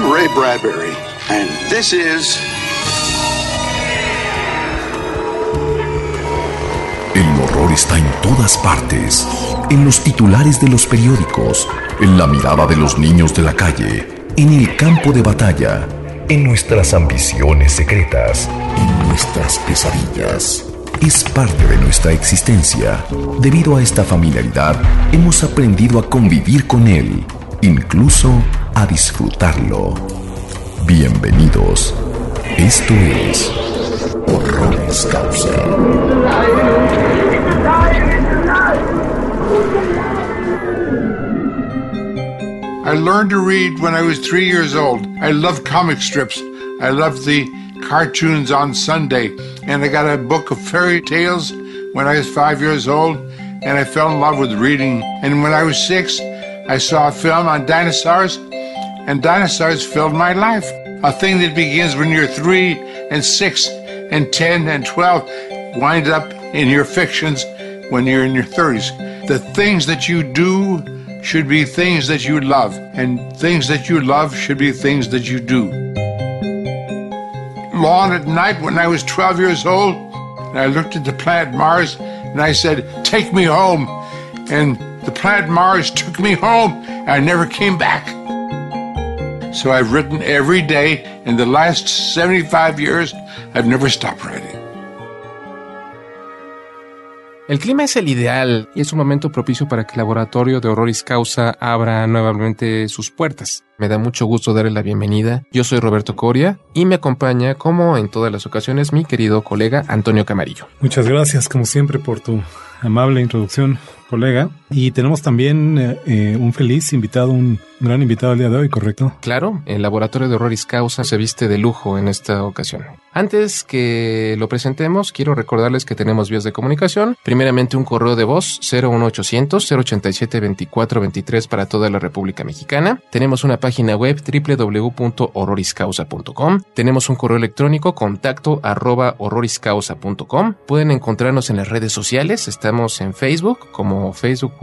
Ray Bradbury, and this is... El horror está en todas partes, en los titulares de los periódicos, en la mirada de los niños de la calle, en el campo de batalla, en nuestras ambiciones secretas, en nuestras pesadillas. Es parte de nuestra existencia. Debido a esta familiaridad, hemos aprendido a convivir con él, incluso a disfrutarlo. Bienvenidos. Esto es Horroris Causa. I learned to read when I was 3 years old. I loved comic strips. I loved the cartoons on Sunday. And I got a book of fairy tales when I was 5 years old. And I fell in love with reading. And when I was 6, I saw a film on dinosaurs. And dinosaurs filled my life. A thing that begins when you're 3 and 6 and 10 and 12 wind up in your fictions when you're in your 30s. The things that you do should be things that you love, and things that you love should be things that you do. Long at night when I was 12 years old, I looked at the planet Mars and I said, "Take me home." And the planet Mars took me home and I never came back. So I've written every day. In the last 75 years, I've never stopped writing. El clima es el ideal y es un momento propicio para que el laboratorio de Horroris Causa abra nuevamente sus puertas. Me da mucho gusto darle la bienvenida. Yo soy Roberto Coria y me acompaña, como en todas las ocasiones, mi querido colega Antonio Camarillo. Muchas gracias, como siempre, por tu amable introducción, colega. Y tenemos también un feliz invitado, un gran invitado el día de hoy, ¿correcto? Claro, el laboratorio de Horroris Causa se viste de lujo en esta ocasión. Antes que lo presentemos, quiero recordarles que tenemos vías de comunicación. Primeramente, un correo de voz 01800-087-2423 para toda la República Mexicana. Tenemos una página web www.horroriscausa.com. Tenemos un correo electrónico contacto@horroriscausa.com. Pueden encontrarnos en las redes sociales. Estamos en Facebook como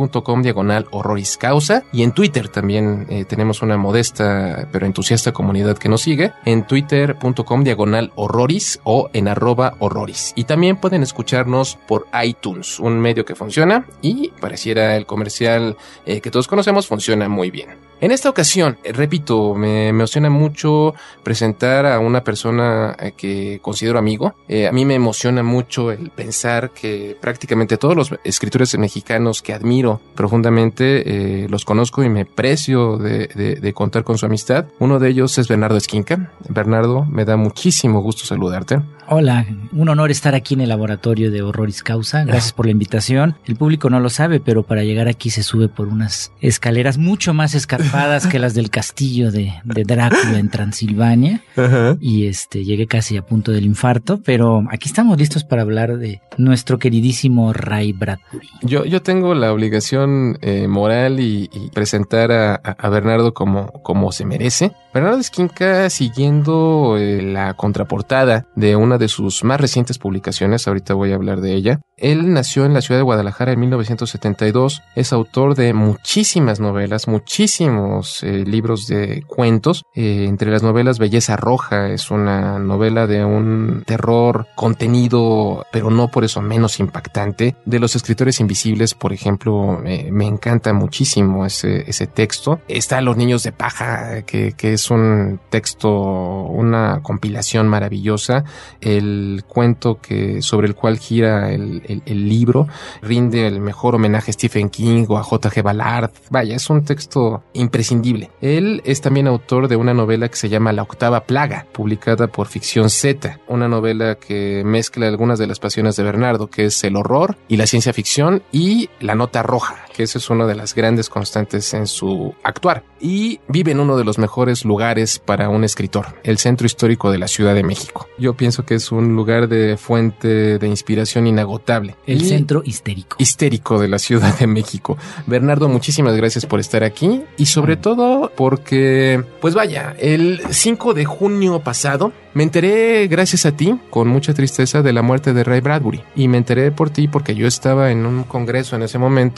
facebook.com/horroriscausa y en Twitter también tenemos una modesta pero entusiasta comunidad que nos sigue en twitter.com/horroris o en @horroris. Y también pueden escucharnos por iTunes, un medio que funciona y pareciera el comercial que todos conocemos funciona muy bien. En esta ocasión, repito, me emociona mucho presentar a una persona que considero amigo. A mí me emociona mucho el pensar que prácticamente todos los escritores mexicanos que admiro profundamente los conozco y me precio de contar con su amistad. Uno de ellos es Bernardo Esquinca. Bernardo, me da muchísimo gusto saludarte. Hola, un honor estar aquí en el laboratorio de Horroris Causa. Gracias por la invitación. El público no lo sabe, pero para llegar aquí se sube por unas escaleras mucho más escarpadas que las del castillo de Drácula en Transilvania. Ajá. Y llegué casi a punto del infarto, pero aquí estamos listos para hablar de nuestro queridísimo Ray Bradbury. Yo tengo la obligación moral y presentar a Bernardo como se merece. Bernardo Esquinca, siguiendo la contraportada de una de sus más recientes publicaciones, ahorita voy a hablar de ella. Él nació en la ciudad de Guadalajara en 1972, es autor de muchísimas novelas, muchísimos libros de cuentos. Entre las novelas, Belleza Roja es una novela de un terror contenido, pero no por eso menos impactante. De Los Escritores Invisibles, por ejemplo, me encanta muchísimo ese texto. Está Los Niños de Paja, que es un texto, una compilación maravillosa. El cuento sobre el cual gira el libro rinde el mejor homenaje a Stephen King o a J.G. Ballard. Vaya, es un texto imprescindible. Él es también autor de una novela que se llama La Octava Plaga, publicada por Ficción Z, una novela que mezcla algunas de las pasiones de Bernardo, que es el horror y la ciencia ficción, y la nota roja, que esa es una de las grandes constantes en su actuar. Y vive en uno de los mejores lugares para un escritor, el Centro Histórico de la Ciudad de México. Yo pienso que es un lugar de fuente de inspiración inagotable. El Centro Histérico de la Ciudad de México. Bernardo, muchísimas gracias por estar aquí y sobre todo porque, pues vaya, el 5 de junio pasado me enteré, gracias a ti, con mucha tristeza, de la muerte de Ray Bradbury. Y me enteré por ti porque yo estaba en un congreso en ese momento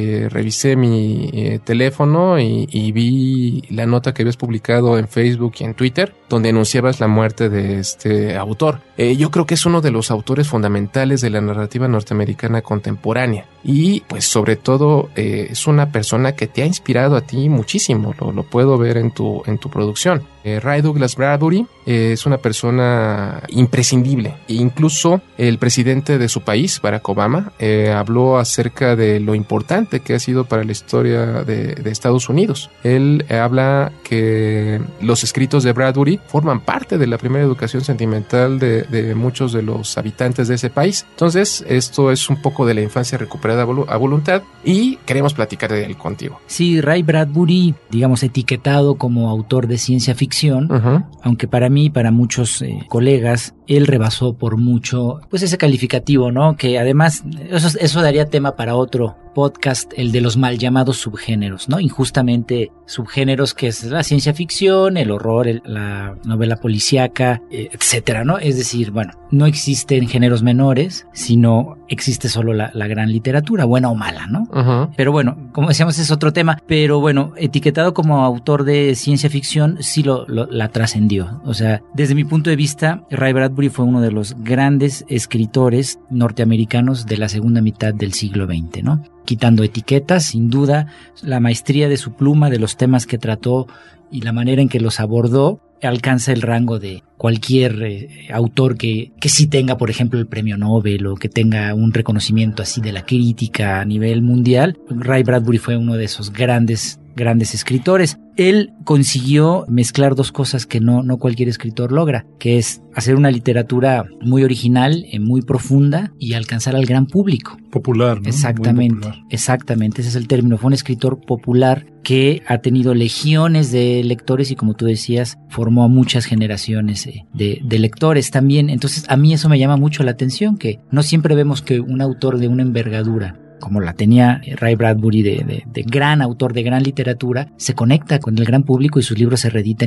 revisé mi teléfono y vi la nota que habías publicado en Facebook y en Twitter, donde anunciabas la muerte de este autor. Yo creo que es uno de los autores fundamentales de la narrativa norteamericana contemporánea y pues sobre todo es una persona que te ha inspirado a ti muchísimo, lo puedo ver en tu producción. Ray Douglas Bradbury es una persona imprescindible. Incluso el presidente de su país, Barack Obama, habló acerca de lo importante que ha sido para la historia de Estados Unidos. Él habla que los escritos de Bradbury forman parte de la primera educación sentimental de muchos de los habitantes de ese país. Entonces, esto es un poco de la infancia recuperada a voluntad y queremos platicar de él contigo. Sí, Ray Bradbury, digamos, etiquetado como autor de ciencia ficción, aunque para mí, para muchos colegas, él rebasó por mucho, pues ese calificativo, ¿no? Que además, eso daría tema para otro podcast, el de los mal llamados subgéneros, ¿no? Injustamente subgéneros que es la ciencia ficción, el horror, la novela policíaca, etcétera, ¿no? Es decir, bueno, no existen géneros menores, sino existe solo la gran literatura, buena o mala, ¿no? Pero bueno, como decíamos, es otro tema, pero bueno, etiquetado como autor de ciencia ficción, sí la trascendió. O sea, desde mi punto de vista, Ray Bradbury fue uno de los grandes escritores norteamericanos de la segunda mitad del siglo XX, ¿no? Quitando etiquetas, sin duda, la maestría de su pluma, de los temas que trató y la manera en que los abordó, alcanza el rango de cualquier autor que sí tenga, por ejemplo, el premio Nobel o que tenga un reconocimiento así de la crítica a nivel mundial. Ray Bradbury fue uno de esos grandes escritores. Él consiguió mezclar dos cosas que no cualquier escritor logra, que es hacer una literatura muy original, muy profunda y alcanzar al gran público. Popular, ¿no? Exactamente, exactamente, ese es el término. Fue un escritor popular que ha tenido legiones de lectores y, como tú decías, formó a muchas generaciones de lectores también. Entonces, a mí eso me llama mucho la atención, que no siempre vemos que un autor de una envergadura como la tenía Ray Bradbury, de gran autor, de gran literatura, se conecta con el gran público y sus libros se reeditan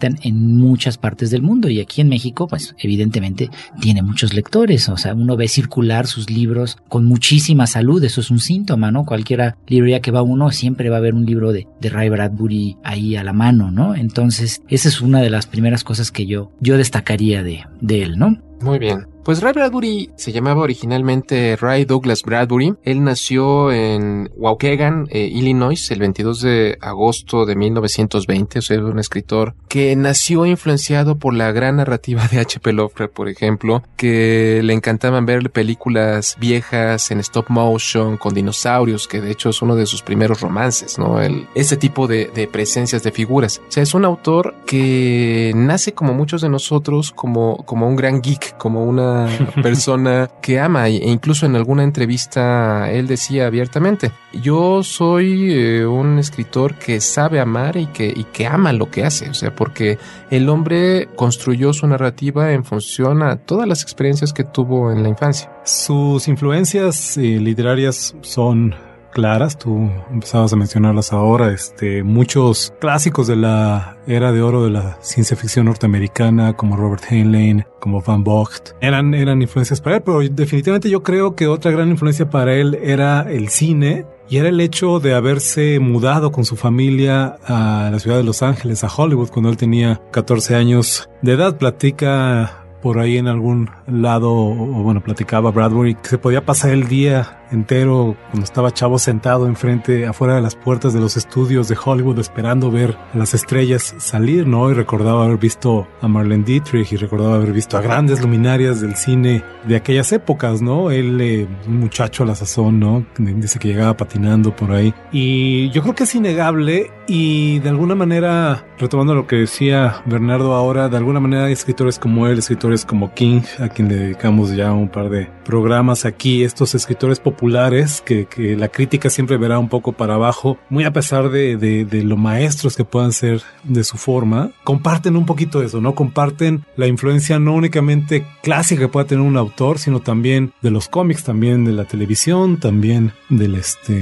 en muchas partes del mundo. Y aquí en México, pues evidentemente tiene muchos lectores. O sea, uno ve circular sus libros con muchísima salud. Eso es un síntoma, ¿no? Cualquiera librería que va uno siempre va a haber un libro de Ray Bradbury ahí a la mano, ¿no? Entonces, esa es una de las primeras cosas que yo destacaría de él, ¿no? Muy bien. Pues Ray Bradbury se llamaba originalmente Ray Douglas Bradbury. Él nació en Waukegan, Illinois, el 22 de agosto de 1920. O sea, es un escritor que nació influenciado por la gran narrativa de H.P. Lovecraft, por ejemplo, que le encantaban ver películas viejas en stop motion con dinosaurios, que de hecho es uno de sus primeros romances, ¿no? Ese tipo de presencias de figuras. O sea, es un autor que nace como muchos de nosotros como un gran geek, como una persona que ama, e incluso en alguna entrevista él decía abiertamente: yo soy un escritor que sabe amar y que ama lo que hace. O sea, porque el hombre construyó su narrativa en función a todas las experiencias que tuvo en la infancia. Sus influencias literarias son claras, tú empezabas a mencionarlas ahora. Muchos clásicos de la era de oro de la ciencia ficción norteamericana, como Robert Heinlein, como Van Vogt, eran influencias para él, pero definitivamente yo creo que otra gran influencia para él era el cine, y era el hecho de haberse mudado con su familia a la ciudad de Los Ángeles, a Hollywood, cuando él tenía 14 años de edad. Platica por ahí en algún lado, o bueno, platicaba Bradbury, que se podía pasar el día entero cuando estaba chavo sentado afuera de las puertas de los estudios de Hollywood esperando ver a las estrellas salir, ¿no? Y recordaba haber visto a Marlene Dietrich y recordaba haber visto a grandes luminarias del cine de aquellas épocas, ¿no? Él, un muchacho a la sazón, ¿no? Dice que llegaba patinando por ahí. Y yo creo que es innegable, y de alguna manera, retomando lo que decía Bernardo ahora, de alguna manera hay escritores como él, escritores como King, a quien le dedicamos ya un par de programas aquí, estos escritores populares que la crítica siempre verá un poco para abajo, muy a pesar de lo maestros que puedan ser de su forma, comparten un poquito eso, ¿no? Comparten la influencia no únicamente clásica que pueda tener un autor, sino también de los cómics, también de la televisión, también del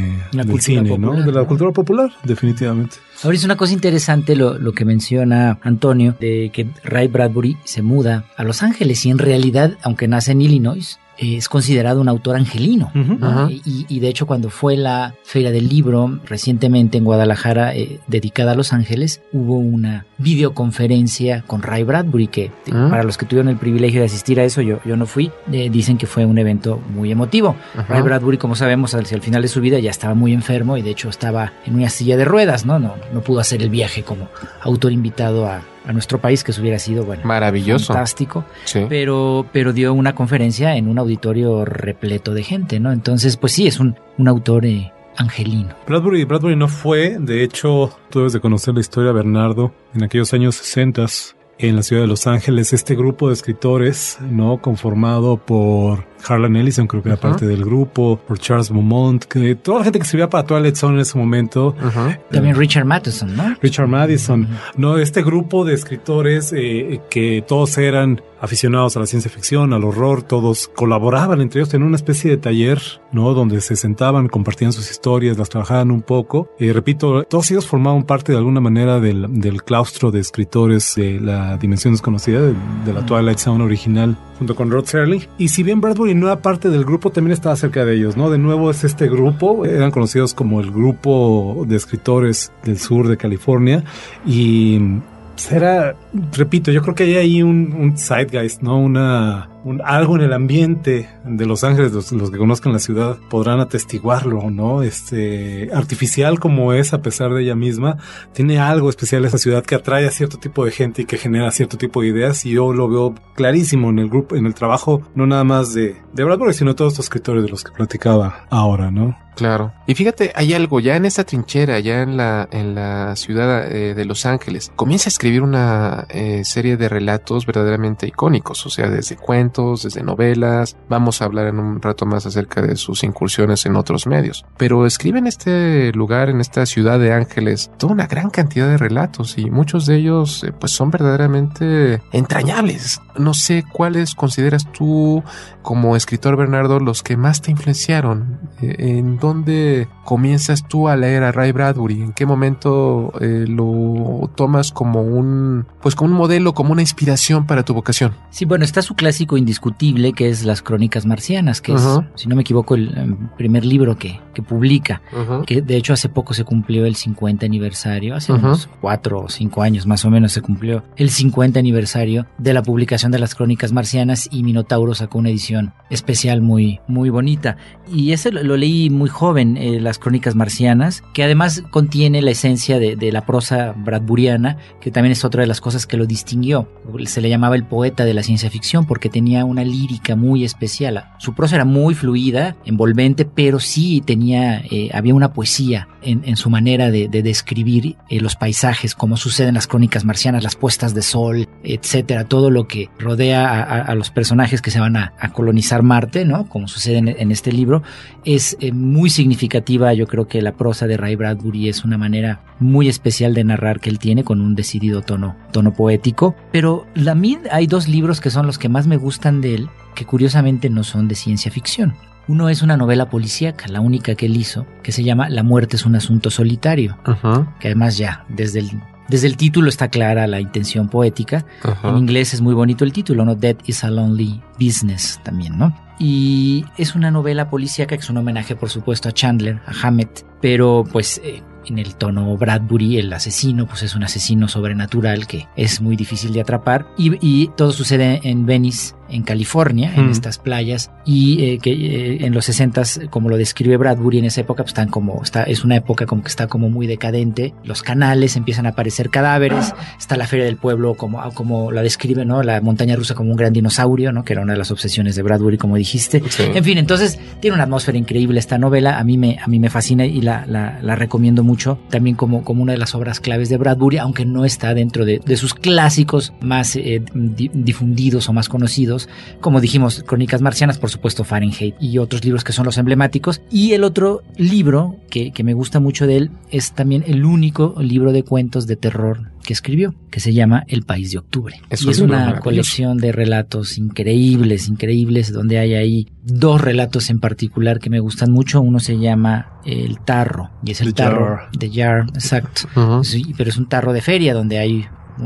cine, popular, ¿no? De la cultura popular, definitivamente. Ahora es una cosa interesante lo que menciona Antonio, de que Ray Bradbury se muda a Los Ángeles y en realidad, aunque nace en Illinois, es considerado un autor angelino, ¿no? Y de hecho cuando fue la Feria del Libro recientemente en Guadalajara dedicada a Los Ángeles, hubo una videoconferencia con Ray Bradbury que para los que tuvieron el privilegio de asistir a eso, yo no fui, dicen que fue un evento muy emotivo. Ray Bradbury, como sabemos, hacia el final de su vida ya estaba muy enfermo y de hecho estaba en una silla de ruedas, ¿no? No pudo hacer el viaje como autor invitado a nuestro país, que eso hubiera sido, bueno, maravilloso, fantástico, sí. Pero dio una conferencia en un auditorio repleto de gente, ¿no? Entonces, pues sí, es un autor angelino. Bradbury no fue, de hecho, tú debes de conocer la historia, Bernardo, en aquellos años 60 en la ciudad de Los Ángeles, este grupo de escritores, ¿no? Conformado por Harlan Ellison, creo que era parte del grupo, por Charles Beaumont, que toda la gente que escribía para Twilight Zone en ese momento. También Richard Matheson, ¿no? Richard Matheson. No, este grupo de escritores que todos eran aficionados a la ciencia ficción, al horror, todos colaboraban entre ellos en una especie de taller, ¿no? Donde se sentaban, compartían sus historias, las trabajaban un poco. Repito, todos ellos formaban parte de alguna manera del claustro de escritores de la Dimensión Desconocida, de la Twilight Zone original, junto con Rod Serling. Y si bien Bradbury no era parte del grupo, también estaba cerca de ellos, ¿no? De nuevo es este grupo, eran conocidos como el grupo de escritores del sur de California, y era, repito, yo creo que hay ahí un zeitgeist, ¿no? Algo en el ambiente de Los Ángeles, los que conozcan la ciudad podrán atestiguarlo, ¿no? Artificial como es, a pesar de ella misma, tiene algo especial esa ciudad que atrae a cierto tipo de gente y que genera cierto tipo de ideas, y yo lo veo clarísimo en el grupo, en el trabajo, no nada más de Bradbury, sino de todos estos escritores de los que platicaba ahora, ¿no? Claro. Y fíjate, hay algo ya en esta trinchera, ya en la ciudad de Los Ángeles. Comienza a escribir una serie de relatos verdaderamente icónicos, o sea, desde cuentos, desde novelas. Vamos a hablar en un rato más acerca de sus incursiones en otros medios. Pero escribe en este lugar, en esta ciudad de Ángeles, toda una gran cantidad de relatos, y muchos de ellos pues son verdaderamente entrañables. No sé cuáles consideras tú, como escritor, Bernardo, los que más te influenciaron. ¿En dónde comienzas tú a leer a Ray Bradbury? ¿En qué momento lo tomas como un modelo, como una inspiración para tu vocación? Sí, bueno, está su clásico indiscutible, que es Las Crónicas Marcianas, que es, si no me equivoco, el primer libro que publica, que de hecho hace poco se cumplió el 50 aniversario, hace unos 4 o 5 años más o menos se cumplió el 50 aniversario de la publicación de Las Crónicas Marcianas, y Minotauro sacó una edición especial muy, muy bonita. Y ese lo leí muy joven, Las Crónicas Marcianas, que además contiene la esencia de la prosa bradburiana, que también es otra de las cosas que lo distinguió. Se le llamaba el poeta de la ciencia ficción porque tenía una lírica muy especial. Su prosa era muy fluida, envolvente, pero sí había una poesía en su manera de describir los paisajes, como sucede en Las Crónicas Marcianas, las puestas de sol, etcétera, todo lo que rodea a los personajes que se van a colonizar Marte, ¿no? Como sucede en este libro. Es muy significativa. Yo creo que la prosa de Ray Bradbury es una manera muy especial de narrar que él tiene, con un decidido tono poético. Pero a mí hay 2 libros que son los que más me gustan de él, que curiosamente no son de ciencia ficción. Uno es una novela policíaca, la única que él hizo, que se llama La muerte es un asunto solitario, que además ya desde el título está clara la intención poética. En inglés es muy bonito el título, ¿no? Death is a Lonely Business también, ¿no? Y es una novela policíaca que es un homenaje, por supuesto, a Chandler, a Hammett, pero pues en el tono Bradbury, el asesino pues es un asesino sobrenatural que es muy difícil de atrapar, y todo sucede en Venice, en California, en estas playas, y que en los 60s, como lo describe Bradbury, en esa época pues es una época como que está como muy decadente. Los canales, empiezan a aparecer cadáveres, está la feria del pueblo como la describe, ¿no? La montaña rusa como un gran dinosaurio, ¿no? Que era una de las obsesiones de Bradbury, como dijiste. Sí. En fin, entonces tiene una atmósfera increíble esta novela. A mí me fascina y la recomiendo mucho, también como una de las obras claves de Bradbury, aunque no está dentro de sus clásicos más difundidos o más conocidos. Como dijimos, Crónicas Marcianas, por supuesto Fahrenheit, y otros libros que son los emblemáticos. Y el otro libro que me gusta mucho de él es también el único libro de cuentos de terror que escribió, que se llama El País de Octubre. Es una colección de relatos increíbles, donde hay ahí 2 relatos en particular que me gustan mucho. Uno se llama El Tarro, y es el tarro de Jar, exacto. Sí, pero es un tarro de feria donde hay una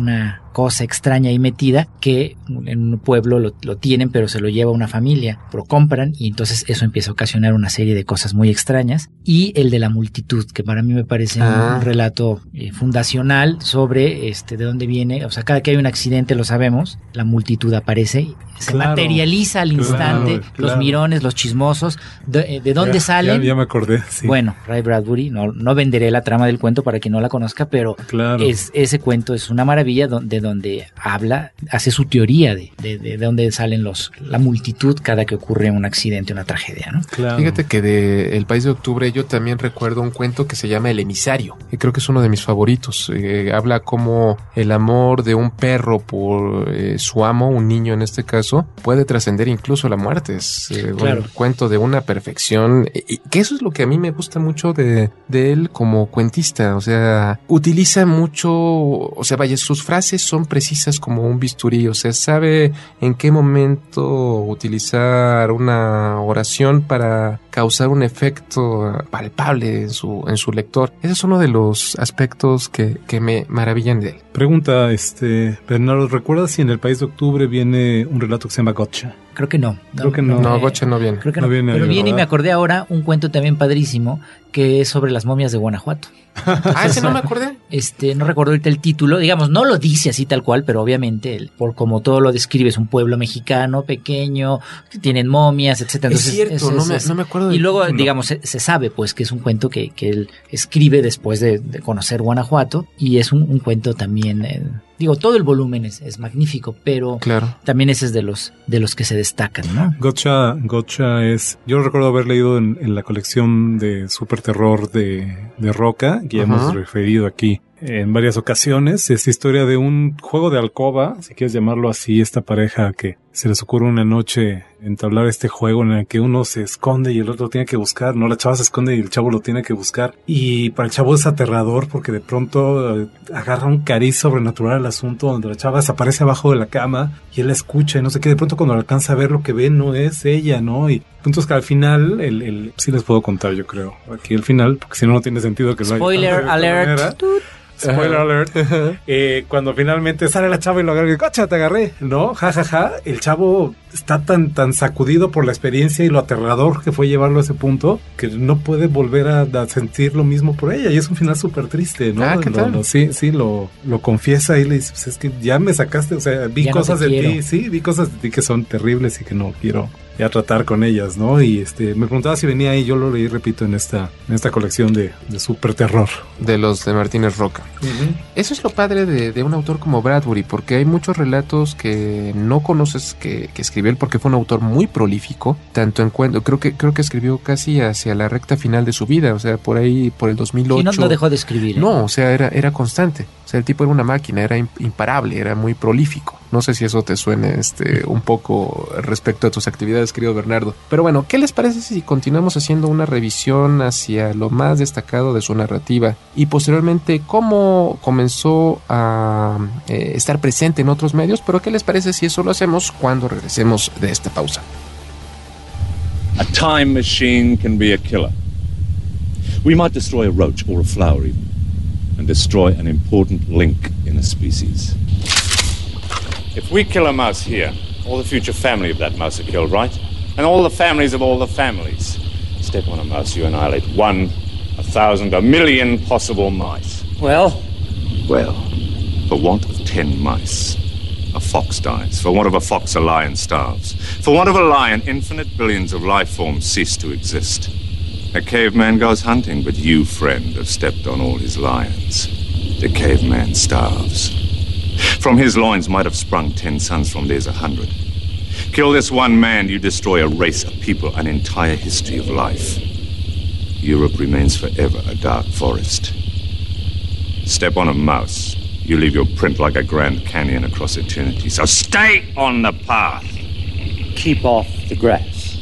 cosa extraña ahí metida que en un pueblo lo tienen, pero se lo lleva una familia, lo compran y entonces eso empieza a ocasionar una serie de cosas muy extrañas. Y el de la multitud, que para mí me parece un relato fundacional sobre de dónde viene, o sea, cada que hay un accidente, lo sabemos, la multitud aparece, se materializa al instante, los mirones, los chismosos, de dónde salen. Ya me acordé, sí. Bueno, Ray Bradbury, no venderé la trama del cuento para quien no la conozca, pero ese cuento es una maravilla donde habla, hace su teoría de dónde salen la multitud cada que ocurre un accidente, una tragedia, ¿no? Claro. Fíjate que de El País de Octubre yo también recuerdo un cuento que se llama El Emisario, y creo que es uno de mis favoritos. Habla como el amor de un perro por su amo, un niño en este caso, puede trascender incluso la muerte. Es un cuento de una perfección, y que eso es lo que a mí me gusta mucho de él como cuentista. O sea, utiliza mucho, o sea, vaya, sus frases son precisas como un bisturí, o sea, sabe en qué momento utilizar una oración para causar un efecto palpable en su lector. Ese es uno de los aspectos que me maravillan de él. Pregunta, Bernardo, ¿recuerdas si en El País de Octubre viene un relato que se llama Gotcha? Creo que no. Creo que no. No, Gotcha no viene. Creo que no. Pero viene, y me acordé ahora, un cuento también padrísimo que es sobre las momias de Guanajuato. Ese no me acordé. No recuerdo ahorita el título, digamos, no lo dice así tal cual, pero obviamente, por como todo lo describe, es un pueblo mexicano pequeño, que tienen momias, etcétera. Entonces, es cierto, no me acuerdo. Y luego, digamos, se sabe pues que es un cuento que él escribe después de conocer Guanajuato, y es un cuento también, todo el volumen es magnífico, pero también ese es de los que se destacan, ¿no? Gotcha es, yo lo recuerdo haber leído en la colección de Superterror de Roca, que ya hemos referido aquí en varias ocasiones. Es historia de un juego de alcoba, si quieres llamarlo así, esta pareja que se les ocurre una noche entablar este juego en el que uno se esconde y el otro tiene que buscar, ¿no? La chava se esconde y el chavo lo tiene que buscar, y para el chavo es aterrador porque de pronto agarra un cariz sobrenatural al asunto, donde la chava desaparece abajo de la cama y él la escucha y no sé qué, de pronto cuando alcanza a ver lo que ve no es ella, ¿no? Y puntos que al final, sí les puedo contar, yo creo, aquí el final, porque si no, no tiene sentido que lo haya. Spoiler alert. Spoiler alert. Cuando finalmente sale la chava y lo agarra y ¡cocha, te agarré! ¿No? Ja. El chavo está tan sacudido por la experiencia y lo aterrador que fue llevarlo a ese punto que no puede volver a sentir lo mismo por ella. Y es un final súper triste, ¿no? ¿Qué tal? Sí, lo confiesa y le dice, pues es que ya me sacaste, o sea, vi cosas de ti, sí, vi cosas de ti que son terribles y que no quiero ya tratar con ellas, ¿no? Y me preguntaba si venía ahí, yo lo leí, repito, en esta colección de super terror. De los de Martínez Roca. Uh-huh. Eso es lo padre de un autor como Bradbury, porque hay muchos relatos que no conoces que escribió él, porque fue un autor muy prolífico, tanto en cuento, creo que escribió casi hacia la recta final de su vida, o sea, por ahí, por el 2008. Y no dejó de escribir. No, o sea, era constante. O sea, el tipo era una máquina, era imparable, era muy prolífico. No sé si eso te suene un poco respecto a tus actividades, querido Bernardo. Pero bueno, ¿qué les parece si continuamos haciendo una revisión hacia lo más destacado de su narrativa y posteriormente cómo comenzó a estar presente en otros medios? Pero ¿qué les parece si eso lo hacemos cuando regresemos de esta pausa? A time machine can be a killer. We might destroy a roach or a flower even, and destroy an important link in a species. If we kill a mouse here, all the future family of that mouse are killed, right? And all the families of all the families. Step on a mouse, you annihilate 1, 1,000, 1,000,000 possible mice. Well, for want of 10 mice, a fox dies. For want of a fox, a lion starves. For want of a lion, infinite billions of life forms cease to exist. A caveman goes hunting, but you, friend, have stepped on all his lions. The caveman starves. From his loins might have sprung 10 sons, from theirs 100. Kill this one man, you destroy a race, a people, an entire history of life. Europe remains forever a dark forest. Step on a mouse, you leave your print like a Grand Canyon across eternity. So stay on the path. Keep off the grass.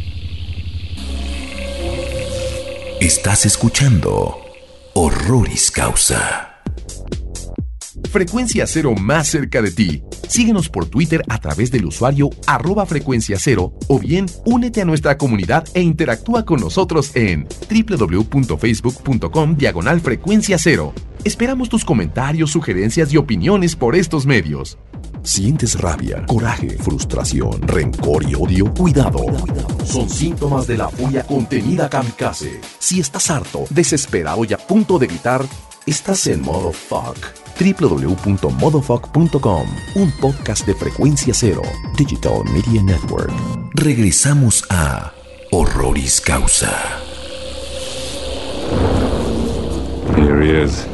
Estás escuchando Horroris Causa. Frecuencia Cero más cerca de ti. Síguenos por Twitter a través del usuario @frecuenciacero o bien únete a nuestra comunidad e interactúa con nosotros en www.facebook.com/frecuenciacero. Esperamos tus comentarios, sugerencias y opiniones por estos medios. ¿Sientes rabia, coraje, frustración, rencor y odio? Cuidado. Son síntomas de la furia contenida kamikaze. Si estás harto, desesperado y a punto de gritar, estás en modo fuck. www.modofuck.com, un podcast de Frecuencia Cero, Digital Media Network. Regresamos a Horroris Causa. Here he is.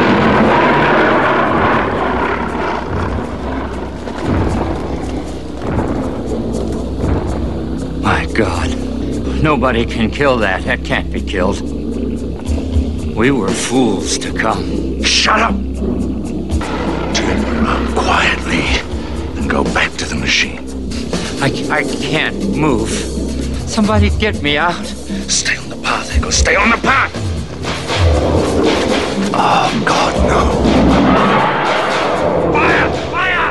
My God. Nobody can kill that. That can't be killed. We were fools to come. Shut up! Turn around quietly and go back to the machine. I can't move. Somebody get me out. Stay on the path, Echo. Stay on the path! Oh, God, no. Fire! Fire!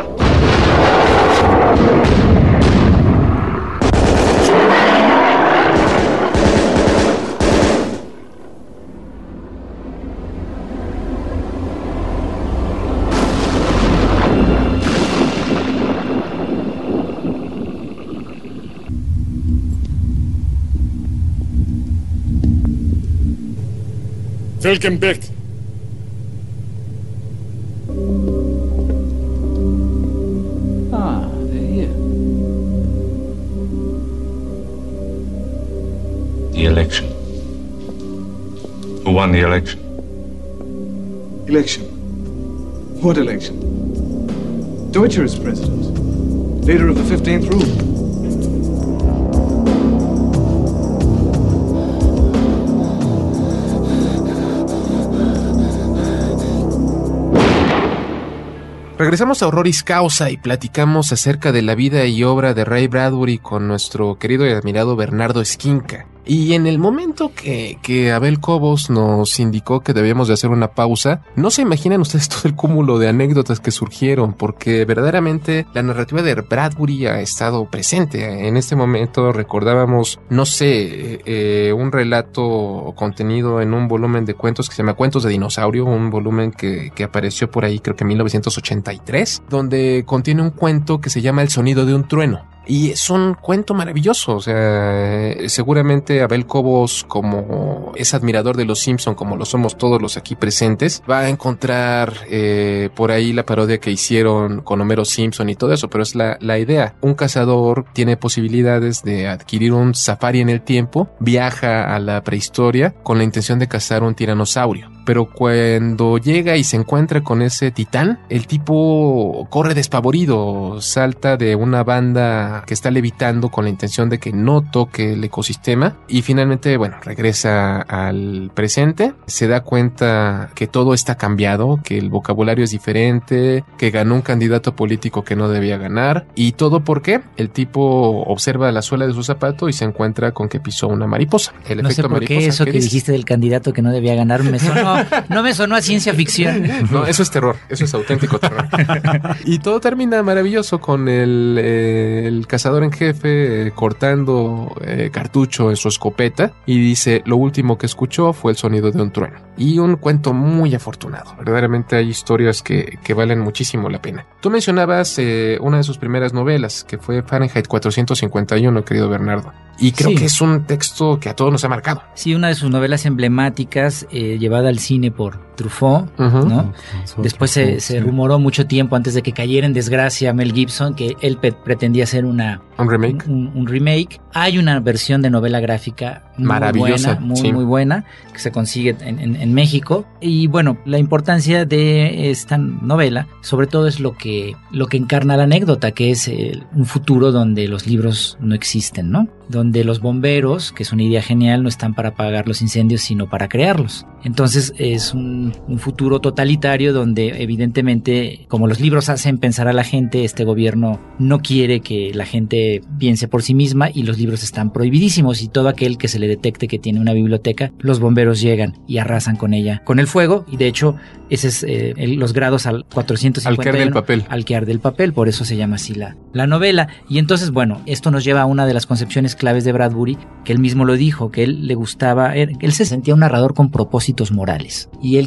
Welcome Ah, they're here. The election. Who won the election? Election. What election? Deutscher is president. Leader of the 15th Rule. Regresamos a Horroris Causa y platicamos acerca de la vida y obra de Ray Bradbury con nuestro querido y admirado Bernardo Esquinca. Y en el momento que Abel Cobos nos indicó que debíamos de hacer una pausa, no se imaginan ustedes todo el cúmulo de anécdotas que surgieron, porque verdaderamente la narrativa de Bradbury ha estado presente. En este momento recordábamos, no sé, un relato contenido en un volumen de cuentos que se llama Cuentos de Dinosaurio, un volumen que apareció por ahí creo que en 1983, donde contiene un cuento que se llama El sonido de un trueno. Y es un cuento maravilloso, o sea, seguramente Abel Cobos, como es admirador de los Simpson, como lo somos todos los aquí presentes, va a encontrar por ahí la parodia que hicieron con Homero Simpson y todo eso, pero es la idea. Un cazador tiene posibilidades de adquirir un safari en el tiempo, viaja a la prehistoria con la intención de cazar un tiranosaurio. Pero cuando llega y se encuentra con ese titán, el tipo corre despavorido, salta de una banda que está levitando con la intención de que no toque el ecosistema y finalmente, bueno, regresa al presente, se da cuenta que todo está cambiado, que el vocabulario es diferente, que ganó un candidato político que no debía ganar y todo porque el tipo observa la suela de su zapato y se encuentra con que pisó una mariposa. El no efecto sé por mariposa. qué eso que dijiste del candidato que no debía ganar no me sonó a ciencia ficción. No, eso es terror, eso es auténtico terror. Y todo termina maravilloso con el cazador en jefe cortando cartucho en su escopeta y dice, lo último que escuchó fue el sonido de un trueno. Y un cuento muy afortunado. Verdaderamente hay historias que valen muchísimo la pena. Tú mencionabas una de sus primeras novelas, que fue Fahrenheit 451, querido Bernardo. Y creo que es un texto que a todos nos ha marcado. Sí, una de sus novelas emblemáticas, llevada al cine por Truffaut, ¿no? Después se rumoró mucho tiempo antes de que cayera en desgracia Mel Gibson que él pretendía hacer un remake. Un remake. Hay una versión de novela gráfica muy maravillosa, buena, muy buena, que se consigue en México. Y bueno, la importancia de esta novela, sobre todo es lo que encarna la anécdota, que es un futuro donde los libros no existen, ¿no? Donde los bomberos, que es una idea genial, no están para apagar los incendios, sino para crearlos. Entonces es un futuro totalitario donde evidentemente, como los libros hacen pensar a la gente, este gobierno no quiere que la gente piense por sí misma y los libros están prohibidísimos, y todo aquel que se le detecte que tiene una biblioteca, los bomberos llegan y arrasan con ella, con el fuego, y de hecho ese es los grados al 451. Al que arde el papel. Al que arde el papel, por eso se llama así la novela. Y entonces, bueno, esto nos lleva a una de las concepciones claves de Bradbury, que él mismo lo dijo, que él le gustaba, él se sentía un narrador con propósitos morales, y él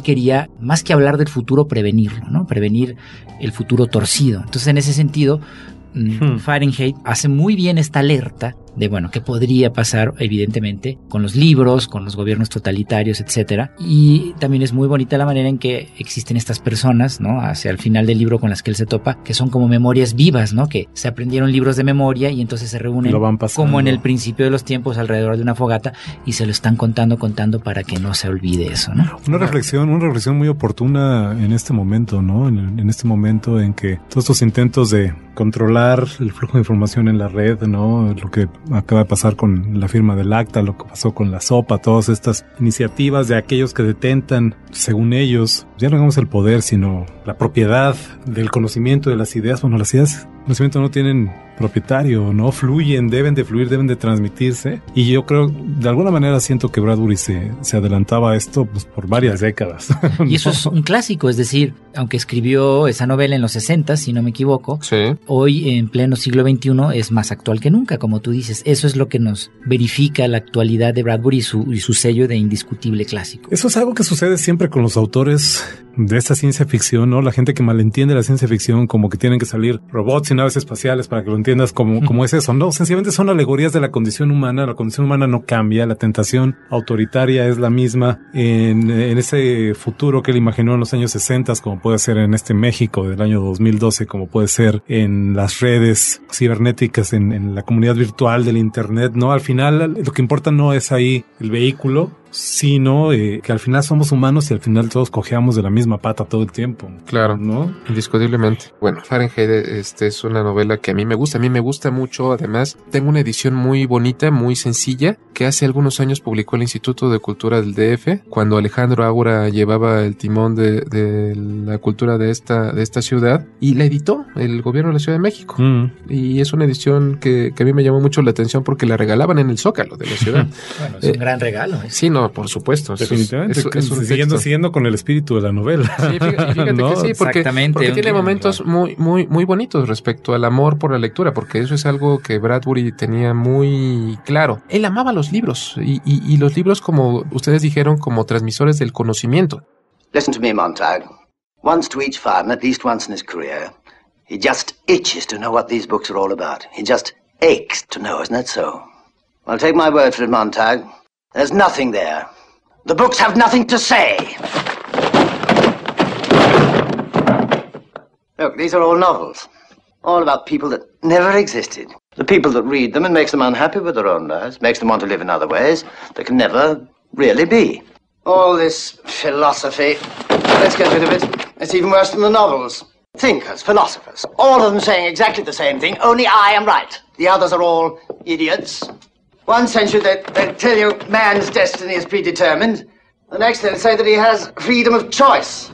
quería, más que hablar del futuro, prevenirlo, ¿no? Prevenir el futuro torcido. Entonces, en ese sentido, Fahrenheit hace muy bien esta alerta de, bueno, qué podría pasar, evidentemente, con los libros, con los gobiernos totalitarios, etcétera. Y también es muy bonita la manera en que existen estas personas, ¿no? Hacia el final del libro con las que él se topa, que son como memorias vivas, ¿no? Que se aprendieron libros de memoria y entonces se reúnen como en el principio de los tiempos alrededor de una fogata y se lo están contando para que no se olvide eso, ¿no? Una reflexión muy oportuna en este momento, ¿no? En este momento en que todos estos intentos de controlar el flujo de información en la red, ¿no? Lo que acaba de pasar con la firma del acta, lo que pasó con la SOPA, todas estas iniciativas de aquellos que detentan, según ellos, ya no digamos el poder, sino la propiedad del conocimiento de las ideas. Bueno, las ideas, el conocimiento no tienen propietario, no fluyen, deben de fluir, deben de transmitirse. Y yo creo, de alguna manera siento que Bradbury se adelantaba a esto pues, por varias décadas. Y eso es un clásico, es decir, aunque escribió esa novela en los 60, si no me equivoco, hoy en pleno siglo XXI es más actual que nunca, como tú dices. Eso es lo que nos verifica la actualidad de Bradbury y su sello de indiscutible clásico. Eso es algo que sucede siempre con los autores de esta ciencia ficción, ¿no? La gente que malentiende la ciencia ficción como que tienen que salir robots y naves espaciales para que lo entiendas como es eso. No, sencillamente son alegorías de la condición humana. La condición humana no cambia, la tentación autoritaria es la misma en ese futuro que él imaginó en los años 60, como puede ser en este México del año 2012, como puede ser en las redes cibernéticas, en la comunidad virtual del internet, ¿no? Al final lo que importa no es ahí el vehículo, sino que al final somos humanos y al final todos cojeamos de la misma pata todo el tiempo. Claro, ¿no? Indiscutiblemente. Bueno, Fahrenheit es una novela que a mí me gusta mucho. Además, tengo una edición muy bonita, muy sencilla, que hace algunos años publicó el Instituto de Cultura del DF, cuando Alejandro Ágora llevaba el timón de la cultura de esta ciudad, y la editó el gobierno de la Ciudad de México. Y es una edición que a mí me llamó mucho la atención porque la regalaban en el Zócalo de la ciudad. Bueno, es un gran regalo. Sí, no, por supuesto. Definitivamente. Siguiendo con el espíritu de la novela. Sí, fíjate ¿no? que sí, porque tiene momentos muy bonitos respecto al amor por la lectura, porque eso es algo que Bradbury tenía muy claro. Él amaba los libros y los libros, como ustedes dijeron, como transmisores del conocimiento. Listen to me, Montag. Once to each farm, at least once in his career, he just itches to know what these books are all about. He just aches to know, isn't that so? Well, take my word for it, Montag. There's nothing there. The books have nothing to say. Look, these are all novels. All about people that never existed. The people that read them and makes them unhappy with their own lives, makes them want to live in other ways that can never really be. All this philosophy, let's get rid of it. It's even worse than the novels. Thinkers, philosophers, all of them saying exactly the same thing, only I am right. The others are all idiots. One century they tell you man's destiny is predetermined. The next they'll say that he has freedom of choice.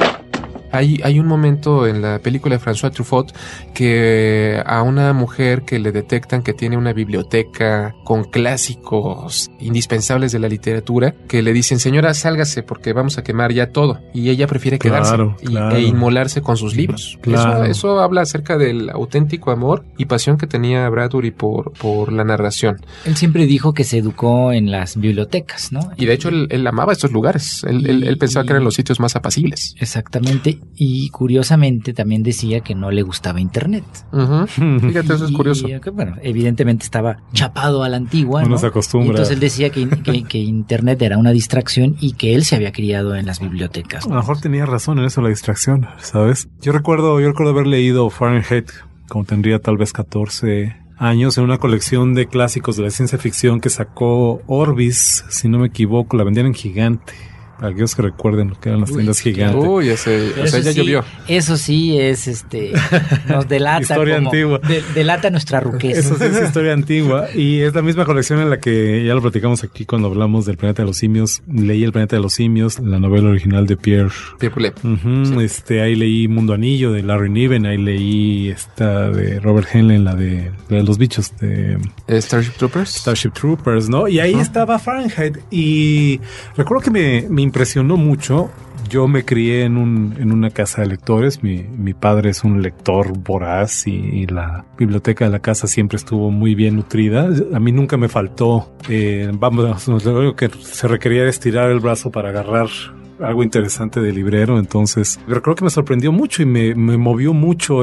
Hay un momento en la película de François Truffaut que a una mujer que le detectan que tiene una biblioteca con clásicos indispensables de la literatura, que le dicen, señora, sálgase porque vamos a quemar ya todo. Y ella prefiere quedarse e inmolarse con sus libros. Claro. Eso habla acerca del auténtico amor y pasión que tenía Bradbury por la narración. Él siempre dijo que se educó en las bibliotecas, ¿no? Y de hecho él amaba estos lugares. Él pensaba que eran los sitios más apacibles. Exactamente. Y curiosamente también decía que no le gustaba Internet. Fíjate, eso es curioso. Que, bueno, evidentemente estaba chapado a la antigua, ¿no? No se acostumbra. Y entonces él decía que Internet era una distracción y que él se había criado en las bibliotecas, ¿no? A lo mejor tenía razón en eso, la distracción, ¿sabes? Yo recuerdo haber leído Fahrenheit, como tendría tal vez 14 años, en una colección de clásicos de la ciencia ficción que sacó Orbis, si no me equivoco, la vendían en Gigante. Para aquellos que recuerden lo que eran las tiendas gigantes. Uy, ya llovió. Eso sí es, nos delata. Historia antigua. Delata nuestra ruqueza. Eso sí es historia antigua. Y es la misma colección en la que ya lo platicamos aquí cuando hablamos del Planeta de los Simios. Leí El Planeta de los Simios, la novela original de Pierre Poulet. Sí. Ahí leí Mundo Anillo de Larry Niven. Ahí leí esta de Robert Heinlein, la de los bichos de Starship Troopers, ¿no? Y ahí estaba Fahrenheit. Y recuerdo que me impresionó mucho. Yo me crié en una casa de lectores. Mi padre es un lector voraz y la biblioteca de la casa siempre estuvo muy bien nutrida. A mí nunca me faltó, lo único que se requería era estirar el brazo para agarrar algo interesante de librero, entonces, pero creo que me sorprendió mucho y me movió mucho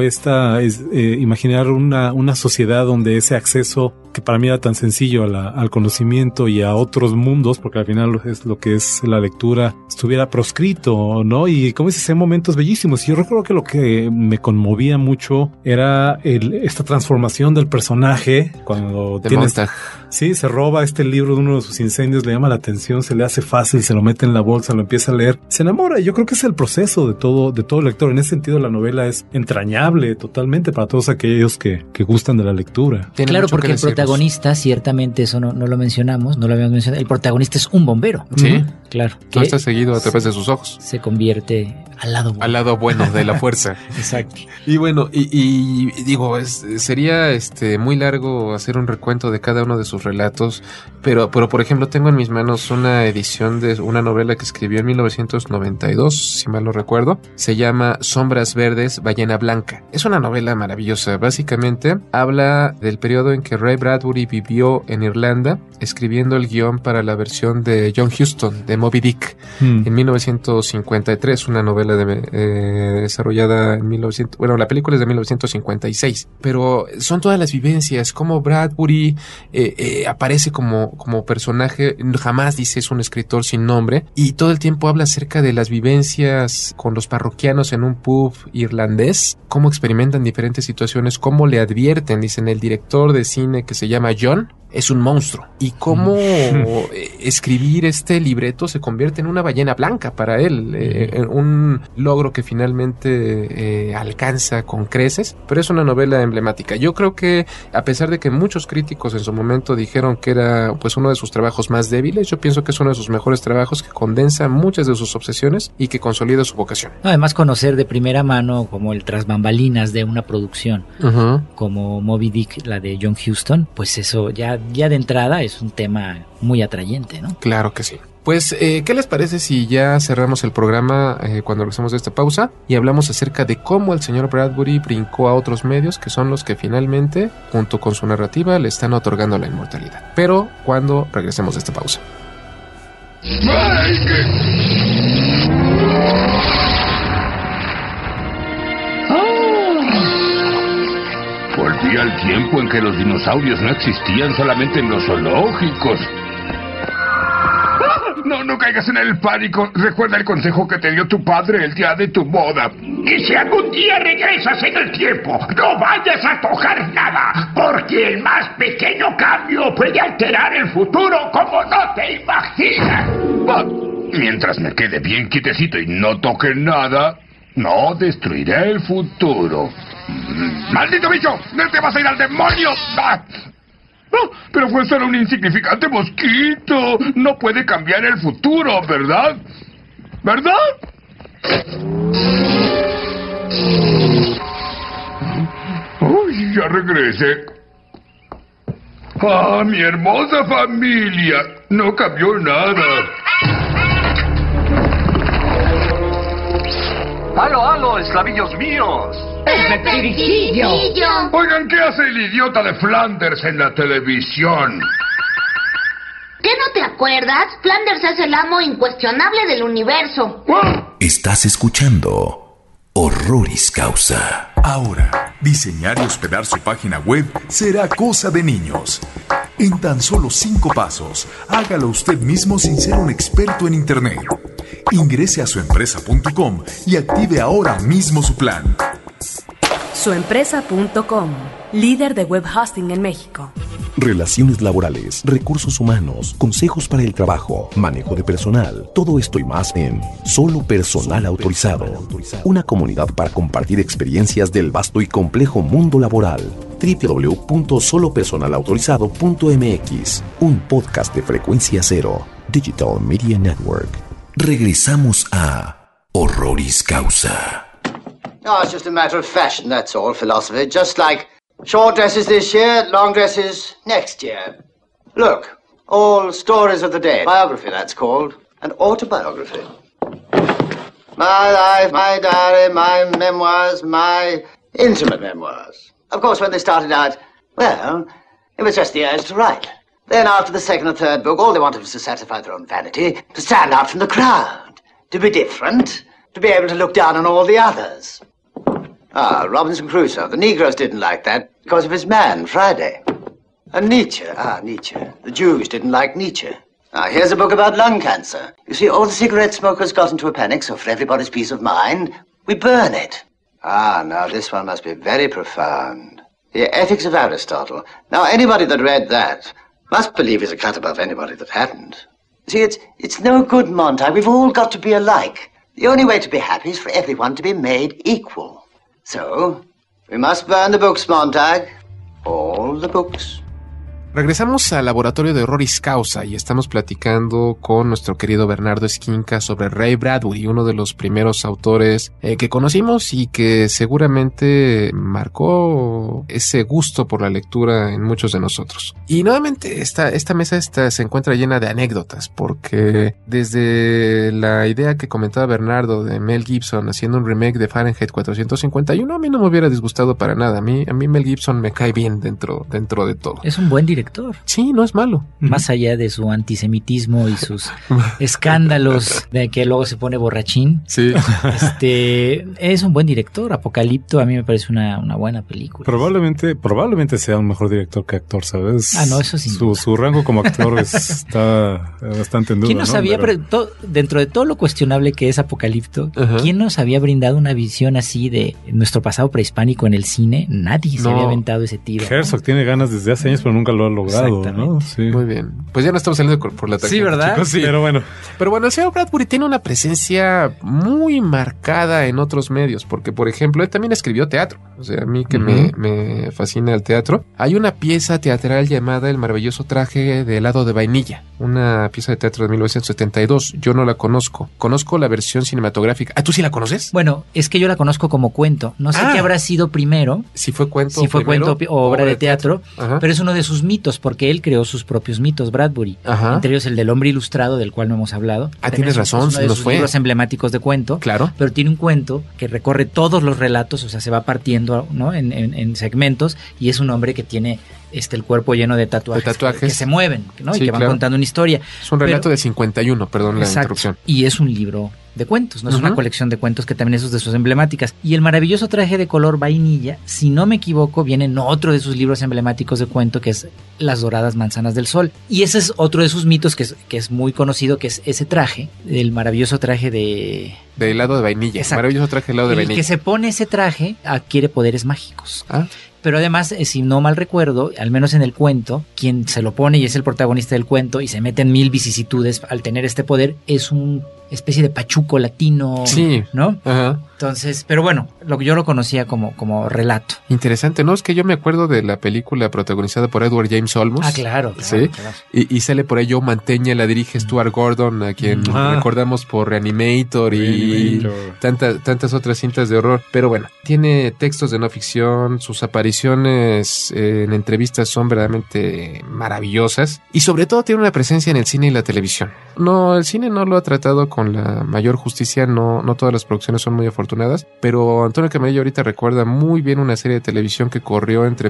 imaginar una sociedad donde ese acceso, que para mí era tan sencillo al conocimiento y a otros mundos, porque al final es lo que es la lectura, estuviera proscrito, ¿no? Y como dices, hay momentos bellísimos. Yo recuerdo que lo que me conmovía mucho era esta transformación del personaje cuando sí, se roba este libro de uno de sus incendios, le llama la atención, se le hace fácil, se lo mete en la bolsa, lo empieza a leer, se enamora. Yo creo que es el proceso de todo lector. En ese sentido, la novela es entrañable totalmente para todos aquellos que gustan de la lectura. Claro, porque el protagonista, ciertamente, eso no lo mencionamos, no lo habíamos mencionado, el protagonista es un bombero. Sí, claro. No está seguido a través de sus ojos. Se convierte al lado bueno de la fuerza. Exacto. Y bueno, y digo, sería muy largo hacer un recuento de cada uno de sus relatos, pero por ejemplo tengo en mis manos una edición de una novela que escribió en 1992, si mal no recuerdo. Se llama Sombras Verdes, Ballena Blanca. Es una novela maravillosa. Básicamente habla del periodo en que Ray Bradbury vivió en Irlanda, escribiendo el guión para la versión de John Huston de Moby Dick en 1953, una novela desarrollada en la película es de 1956, pero son todas las vivencias, como Bradbury aparece como personaje, jamás dice es un escritor sin nombre, y todo el tiempo habla acerca de las vivencias con los parroquianos en un pub irlandés, cómo experimentan diferentes situaciones, cómo le advierten, dicen, el director de cine que se llama John es un monstruo, y cómo escribir este libreto se convierte en una ballena blanca para él, en un logro que finalmente alcanza con creces, pero es una novela emblemática. Yo creo que a pesar de que muchos críticos en su momento dijeron que era pues uno de sus trabajos más débiles, yo pienso que es uno de sus mejores trabajos, que condensa muchas de sus obsesiones y que consolida su vocación. Además, conocer de primera mano como el tras bambalinas de una producción como Moby Dick, la de John Huston, pues eso ya de entrada es un tema muy atrayente, ¿no? Claro que sí. Pues, ¿qué les parece si ya cerramos el programa cuando regresemos de esta pausa y hablamos acerca de cómo el señor Bradbury brincó a otros medios que son los que finalmente, junto con su narrativa, le están otorgando la inmortalidad? Pero cuando regresemos de esta pausa. Volví al tiempo en que los dinosaurios no existían solamente en los zoológicos. No caigas en el pánico. Recuerda el consejo que te dio tu padre el día de tu boda. Y si algún día regresas en el tiempo, no vayas a tocar nada, porque el más pequeño cambio puede alterar el futuro como no te imaginas. Mientras me quede bien quietecito y no toque nada, no destruiré el futuro. ¡Maldito bicho! ¡No te vas a ir al demonio! Pero fue solo un insignificante mosquito. No puede cambiar el futuro, ¿verdad? ¿Verdad? Uy, ya regresé. ¡Ah, mi hermosa familia! No cambió nada. ¡Aló, esclavillos míos! ¡El Cerillo! Oigan, ¿qué hace el idiota de Flanders en la televisión? ¿Qué no te acuerdas? Flanders es el amo incuestionable del universo. Estás escuchando Horroris Causa. Ahora, diseñar y hospedar su página web será cosa de niños. En tan solo 5 pasos, hágalo usted mismo sin ser un experto en Internet. Ingrese a suempresa.com y active ahora mismo su plan. Suempresa.com, líder de web hosting en México. Relaciones laborales, recursos humanos, consejos para el trabajo, manejo de personal, todo esto y más en Solo Personal Autorizado. Una comunidad para compartir experiencias del vasto y complejo mundo laboral. www.solopersonalautorizado.mx. Un podcast de Frecuencia Cero, Digital Media Network. Regresamos a Horroris Causa. No, it's just a matter of fashion, that's all, philosophy. Just like short dresses this year, long dresses next year. Look, all stories of the day. Biography, that's called. An autobiography. My life, my diary, my memoirs, my intimate memoirs. Of course, when they started out, well, it was just the urge to write. Then after the second or third book, all they wanted was to satisfy their own vanity, to stand out from the crowd. to be different, to be able to look down on all the others. Robinson Crusoe. The Negroes didn't like that because of his man, Friday. And Nietzsche. Nietzsche. The Jews didn't like Nietzsche. Here's a book about lung cancer. You see, all the cigarette smokers got into a panic, so for everybody's peace of mind, we burn it. Now this one must be very profound. The Ethics of Aristotle. Now, anybody that read that must believe he's a cut above anybody that hadn't. See, it's no good, Montag. We've all got to be alike. The only way to be happy is for everyone to be made equal. So, we must burn the books, Montag. All the books. Regresamos al laboratorio de Horroris Causa y estamos platicando con nuestro querido Bernardo Esquinca sobre Ray Bradbury, uno de los primeros autores que conocimos y que seguramente marcó ese gusto por la lectura en muchos de nosotros. Y nuevamente esta mesa se encuentra llena de anécdotas, porque desde la idea que comentaba Bernardo de Mel Gibson haciendo un remake de Fahrenheit 451, a mí no me hubiera disgustado para nada. A mí Mel Gibson me cae bien dentro de todo. Es un buen director. Sí, no es malo. Más allá de su antisemitismo y sus escándalos de que luego se pone borrachín. Sí. Es un buen director. Apocalipto a mí me parece una buena película. Probablemente sea un mejor director que actor, ¿sabes? No, eso sí. Su rango como actor está bastante en duda. ¿Quién nos había, dentro de todo lo cuestionable que es Apocalipto, quién nos había brindado una visión así de nuestro pasado prehispánico en el cine? Nadie se había aventado ese tiro. Herzog tiene ganas desde hace años, pero nunca lo ha logrado, ¿no? Sí. Muy bien. Pues ya no estamos saliendo por la tangente. Sí, ¿verdad? Chicos, sí. Pero bueno, el señor Bradbury tiene una presencia muy marcada en otros medios, porque, por ejemplo, él también escribió teatro. O sea, a mí que me fascina el teatro. Hay una pieza teatral llamada El maravilloso traje de helado de vainilla, una pieza de teatro de 1972. Yo no la conozco. Conozco la versión cinematográfica. ¿Tú sí la conoces? Bueno, es que yo la conozco como cuento. No sé qué habrá sido primero. Si fue cuento o obra de teatro. Pero es uno de sus mitos, porque él creó sus propios mitos, Bradbury. Entre ellos el del hombre ilustrado, del cual no hemos hablado. Tienes razón, es uno de sus libros emblemáticos de cuento. Claro. Pero tiene un cuento que recorre todos los relatos, o sea, se va partiendo, ¿no? en segmentos, y es un hombre que tiene el cuerpo lleno de tatuajes. Que se mueven, ¿no? Sí, y que van contando una historia. Es un relato de 51, perdón la interrupción. Y es un libro de cuentos, no es una colección de cuentos, que también es de sus emblemáticas. Y el maravilloso traje de color vainilla, si no me equivoco, viene en otro de sus libros emblemáticos de cuento, que es Las doradas manzanas del sol. Y ese es otro de sus mitos que es muy conocido, que es ese traje, el maravilloso traje de helado de vainilla. Exacto. Maravilloso traje de helado de vainilla. El que se pone ese traje adquiere poderes mágicos. Pero además, si no mal recuerdo, al menos en el cuento, quien se lo pone y es el protagonista del cuento y se mete en mil vicisitudes al tener este poder, es un especie de pachuco latino, ¿no? Entonces, pero bueno, yo lo conocía como relato. Interesante, ¿no? Es que yo me acuerdo de la película protagonizada por Edward James Olmos. Claro. Sí. Claro. Y sale por ahí Joe Mantegna, la dirige Stuart Gordon, a quien recordamos por Reanimator y tantas otras cintas de horror. Pero bueno, tiene textos de no ficción, sus apariciones en entrevistas son verdaderamente maravillosas y sobre todo tiene una presencia en el cine y la televisión. No, el cine no lo ha tratado con la mayor justicia, no todas las producciones son muy afortunadas, pero Antonio Camarillo ahorita recuerda muy bien una serie de televisión que corrió entre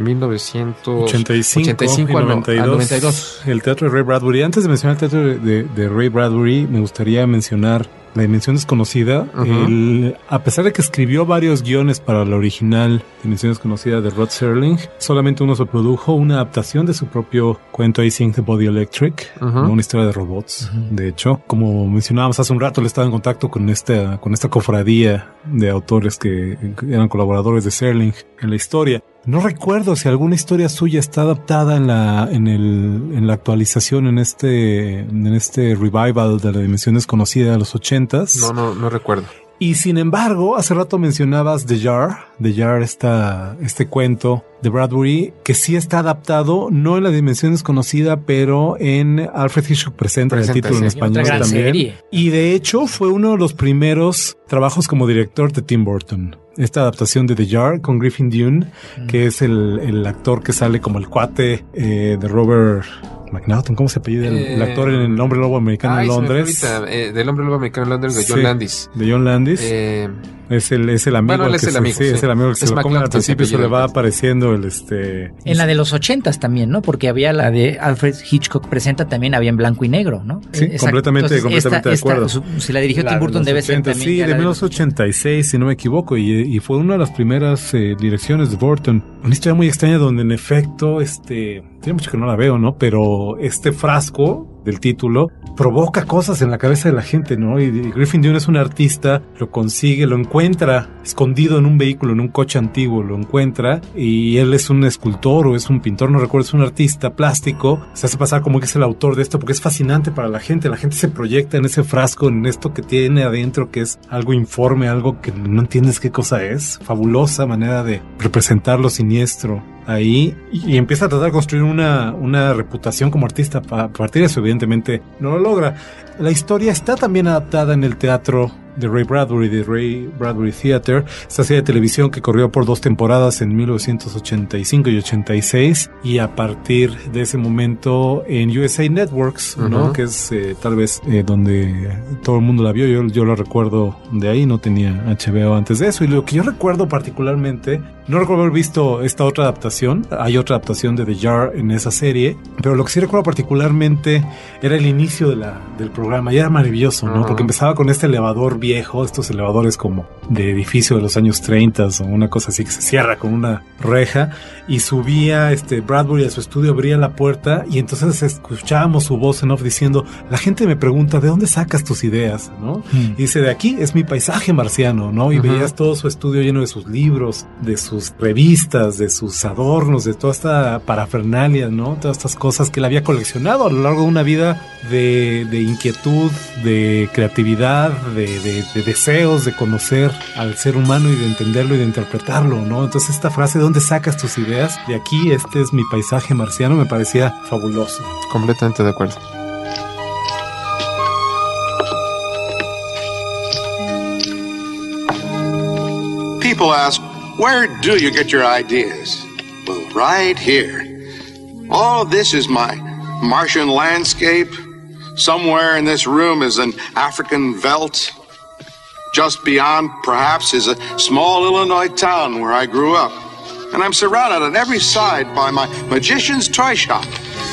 1985 al 92. El teatro de Ray Bradbury. Antes de mencionar el teatro de Ray Bradbury, me gustaría mencionar La Dimensión Desconocida. A pesar de que escribió varios guiones para la original Dimensión Desconocida de Rod Serling, solamente uno se produjo, una adaptación de su propio cuento I Think the Body Electric, una historia de robots. De hecho, como mencionábamos hace un rato, él estaba en contacto con esta cofradía de autores que eran colaboradores de Serling en la historia. No recuerdo si alguna historia suya está adaptada en la actualización, en este revival de La Dimensión Desconocida de los 80s. No recuerdo. Y sin embargo, hace rato mencionabas The Jar, este cuento de Bradbury, que sí está adaptado, no en La Dimensión Desconocida, pero en Alfred Hitchcock Presenta, el título en español también. Serie. Y de hecho fue uno de los primeros trabajos como director de Tim Burton. Esta adaptación de The Jar con Griffin Dunne, que es el actor que sale como el cuate de Robert McNaughton, ¿cómo se apellida el actor en El Hombre Lobo Americano en Londres? Del Hombre Lobo Americano en Londres, de John Landis. De John Landis. Es el amigo. Bueno, él es el amigo. Sí, es el amigo que se lo comen al principio, se le va apareciendo En la de los 80s también, ¿no? Porque había la de Alfred Hitchcock Presenta, también había en blanco y negro, ¿no? Sí, completamente de acuerdo. Si la dirigió Tim Burton debe ser también. Sí, de 1986, si no me equivoco, y fue una de las primeras direcciones de Burton. Una historia muy extraña donde en efecto, tiene mucho que no la veo, ¿no? Pero este frasco del título provoca cosas en la cabeza de la gente, ¿no? Y Griffin Dunne es un artista, lo consigue, lo encuentra escondido en un vehículo, en un coche antiguo, lo encuentra, y él es un escultor o es un pintor, no recuerdo, es un artista plástico, se hace pasar como que es el autor de esto porque es fascinante para la gente se proyecta en ese frasco, en esto que tiene adentro, que es algo informe, algo que no entiendes qué cosa es, fabulosa manera de representar lo siniestro ahí, y empieza a tratar de construir una reputación como artista. A partir de eso, evidentemente, no lo logra. La historia está también adaptada en el teatro de Ray Bradbury, de Ray Bradbury Theater, esta serie de televisión que corrió por 2 temporadas en 1985 y 86, y a partir de ese momento en USA Networks, ¿no? Que es tal vez donde todo el mundo la vio. Yo lo recuerdo de ahí, no tenía HBO antes de eso, y lo que yo recuerdo particularmente, no recuerdo haber visto esta otra adaptación, hay otra adaptación de The Jar en esa serie, pero lo que sí recuerdo particularmente era el inicio del programa, y era maravilloso, ¿no? Porque empezaba con este elevador viejo, estos elevadores como de edificio de los años 30 o una cosa así que se cierra con una reja, y subía Bradbury a su estudio, abría la puerta y entonces escuchábamos su voz en off diciendo: la gente me pregunta, ¿de dónde sacas tus ideas? ¿No? Y dice: de aquí es mi paisaje marciano, ¿no? Y veías todo su estudio lleno de sus libros, de sus revistas, de sus adornos, de toda esta parafernalia, ¿no? Todas estas cosas que él había coleccionado a lo largo de una vida de inquietud, de creatividad, de deseos de conocer al ser humano y de entenderlo y de interpretarlo, ¿no? Entonces esta frase, ¿de dónde sacas tus ideas? De aquí, este es mi paisaje marciano, me parecía fabuloso. Completamente de acuerdo. People ask, where do you get your ideas? Well, right here. All of this is my Martian landscape. Somewhere in this room is an African veldt. Just beyond, perhaps, is a small Illinois town where I grew up. And I'm surrounded on every side by my magician's toy shop.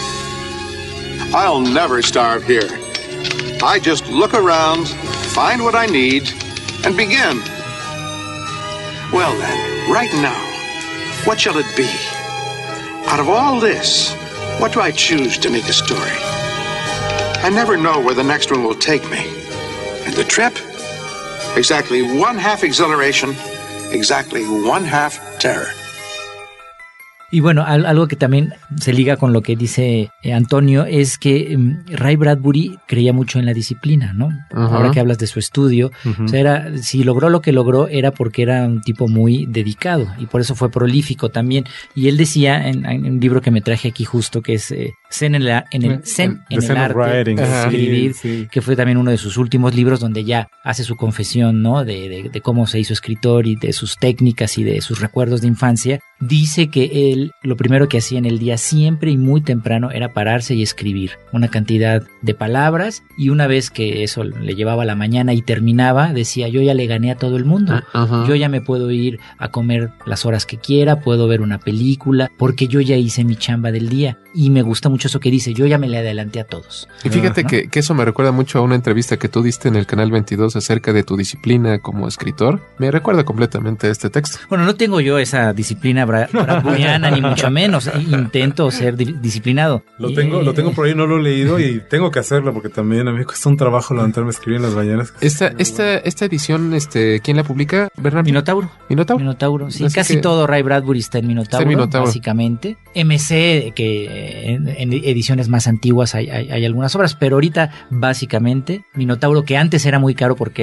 I'll never starve here. I just look around, find what I need, and begin. Well then, right now, what shall it be? Out of all this, what do I choose to make a story? I never know where the next one will take me. And the trip? Exactly 1/2 exhilaration, exactly 1/2 terror. Y bueno, algo que también se liga con lo que dice Antonio es que Ray Bradbury creía mucho en la disciplina, ¿no? Ahora que hablas de su estudio, o sea, si logró lo que logró era porque era un tipo muy dedicado y por eso fue prolífico también. Y él decía en un libro que me traje aquí justo, que es Zen en el arte de escribir, que fue también uno de sus últimos libros donde ya hace su confesión, ¿no? De cómo se hizo escritor y de sus técnicas y de sus recuerdos de infancia. Dice que él lo primero que hacía en el día siempre y muy temprano era pararse y escribir una cantidad de palabras, y una vez que eso le llevaba a la mañana y terminaba, decía: yo ya le gané a todo el mundo, yo ya me puedo ir a comer las horas que quiera, puedo ver una película, porque yo ya hice mi chamba del día. Y me gusta mucho eso que dice: yo ya me le adelanté a todos. Y fíjate que eso me recuerda mucho a una entrevista que tú diste en el Canal 22 acerca de tu disciplina como escritor. Me recuerda completamente a este texto. Bueno, no tengo yo esa disciplina bradburiana ni mucho menos. Intento ser disciplinado. Lo tengo por ahí, no lo he leído y tengo que hacerlo porque también a mí me cuesta un trabajo levantarme a escribir en las mañanas. Esta edición, ¿quién la publica, Bernardo? Minotauro, sí. Así casi todo Ray Bradbury está en Minotauro, básicamente. MC, que en ediciones más antiguas hay algunas obras, pero ahorita básicamente Minotauro, que antes era muy caro porque era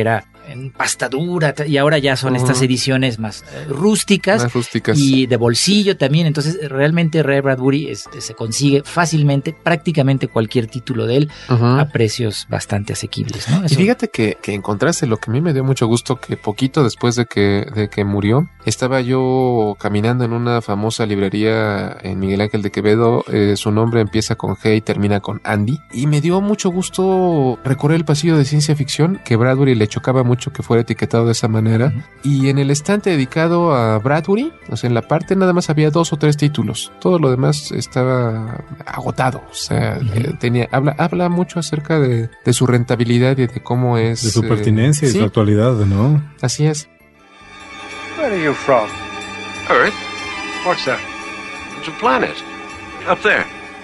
en pasta dura, y ahora ya son estas ediciones más rústicas y de bolsillo también. Entonces realmente Ray Bradbury se consigue fácilmente prácticamente cualquier título de él a precios bastante asequibles, ¿no? Y fíjate que encontraste lo que a mí me dio mucho gusto, que poquito después de que murió, estaba yo caminando en una famosa librería en Miguel Ángel de Quevedo. Su nombre empieza con G y termina con Andy, y me dio mucho gusto recorrer el pasillo de ciencia ficción, que Bradbury le chocaba mucho que fuera etiquetado de esa manera, y en el estante dedicado a Bradbury, o sea, en la parte nada más había 2 o 3 títulos, todo lo demás estaba agotado. O sea, habla mucho acerca de su rentabilidad y de cómo es, de su pertinencia y su actualidad, ¿no? Así es. Where are you from? Earth. What's that? It's a planet. Up there.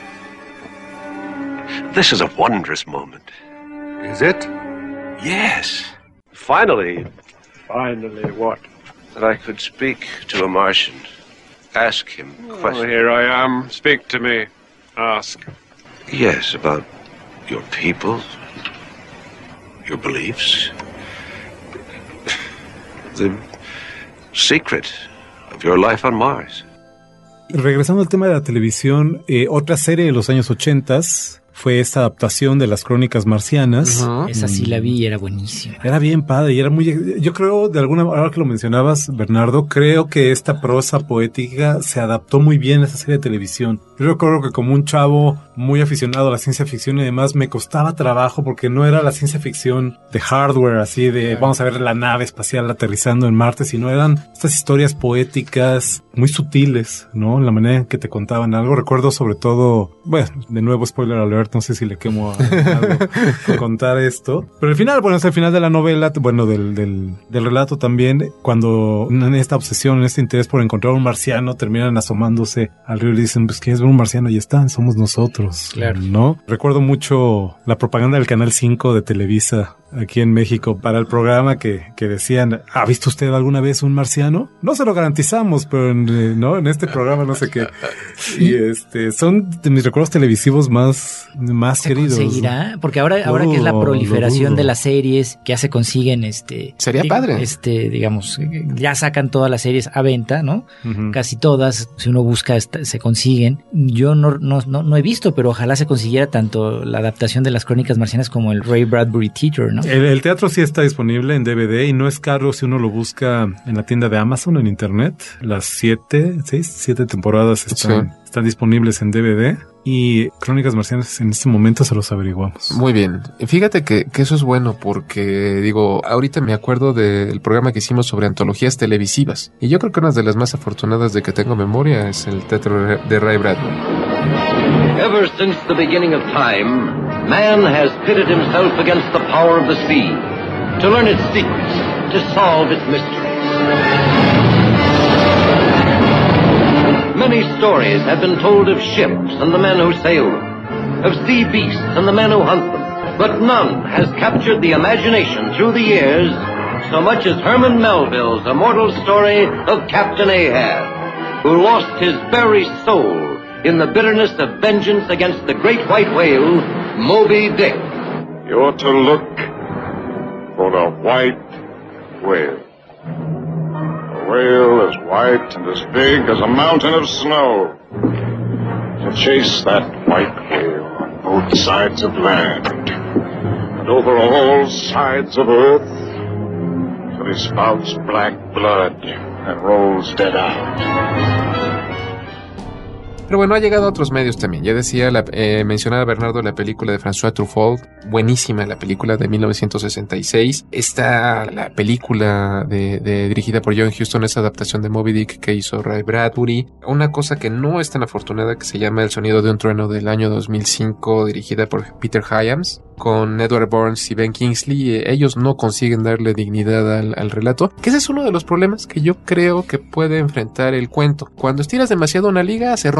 This is a wondrous moment. Is it? Yes. Finally. Finally what? That I could speak to a Martian. Ask him questions. Well, here I am. Speak to me. Ask. Yes, about your people, your beliefs, the secret of your life on Mars. Regresando al tema de la televisión, otra serie de los años 80 fue esta adaptación de las Crónicas Marcianas. Esa sí la vi y era buenísima. Era bien padre y era muy... Yo creo, de alguna manera, ahora que lo mencionabas, Bernardo, creo que esta prosa poética se adaptó muy bien a esa serie de televisión. Yo recuerdo que como un chavo muy aficionado a la ciencia ficción y demás, me costaba trabajo porque no era la ciencia ficción de hardware, así de vamos a ver la nave espacial aterrizando en Marte, sino eran estas historias poéticas muy sutiles, ¿no? La manera en que te contaban algo. Recuerdo sobre todo, bueno, de nuevo spoiler alert, no sé si le quemo algo contar esto, pero al final, bueno, es el final de la novela, bueno, del relato también, cuando en esta obsesión, en este interés por encontrar un marciano, terminan asomándose al río y dicen, pues ¿quieres ver un marciano? Y están, somos nosotros, claro, ¿no? Recuerdo mucho la propaganda del Canal 5 de Televisa aquí en México para el programa que decían, ¿ha visto usted alguna vez un marciano? No se lo garantizamos, pero no, en este programa no sé qué. Y son de mis recuerdos televisivos más queridos. ¿Se conseguirá? Porque ahora que es la proliferación de las series, que ya se consiguen sería padre. Digamos, ya sacan todas las series a venta, ¿no? Casi todas, si uno busca, se consiguen. Yo no he visto, pero ojalá se consiguiera tanto la adaptación de las Crónicas Marcianas como el Ray Bradbury Teacher, ¿no? El teatro sí está disponible en DVD y no es caro si uno lo busca en la tienda de Amazon en internet. Las 7 temporadas están disponibles en DVD. Y Crónicas Marcianas en este momento se los averiguamos. Muy bien. Fíjate que eso es bueno porque, digo, ahorita me acuerdo del programa que hicimos sobre antologías televisivas. Y yo creo que una de las más afortunadas de que tengo memoria es el teatro de Ray Bradbury. Ever since the beginning of time, man has pitted himself against the power of the sea to learn its secrets, to solve its mysteries. Many stories have been told of ships and the men who sail them, of sea beasts and the men who hunt them, but none has captured the imagination through the years so much as Herman Melville's immortal story of Captain Ahab, who lost his very soul in the bitterness of vengeance against the great white whale, Moby Dick. You're to look for the white whale. A whale as white and as big as a mountain of snow. To chase that white whale on both sides of land and over all sides of earth till he spouts black blood and rolls dead out. Pero bueno, ha llegado a otros medios también. Ya decía, mencionaba Bernardo la película de François Truffaut, buenísima la película de 1966. Está la película dirigida por John Huston, esa adaptación de Moby Dick que hizo Ray Bradbury. Una cosa que no es tan afortunada que se llama El sonido de un trueno del año 2005, dirigida por Peter Hyams, con Edward Burns y Ben Kingsley. Ellos no consiguen darle dignidad al relato, que ese es uno de los problemas que yo creo que puede enfrentar el cuento. Cuando estiras demasiado una liga se rompe.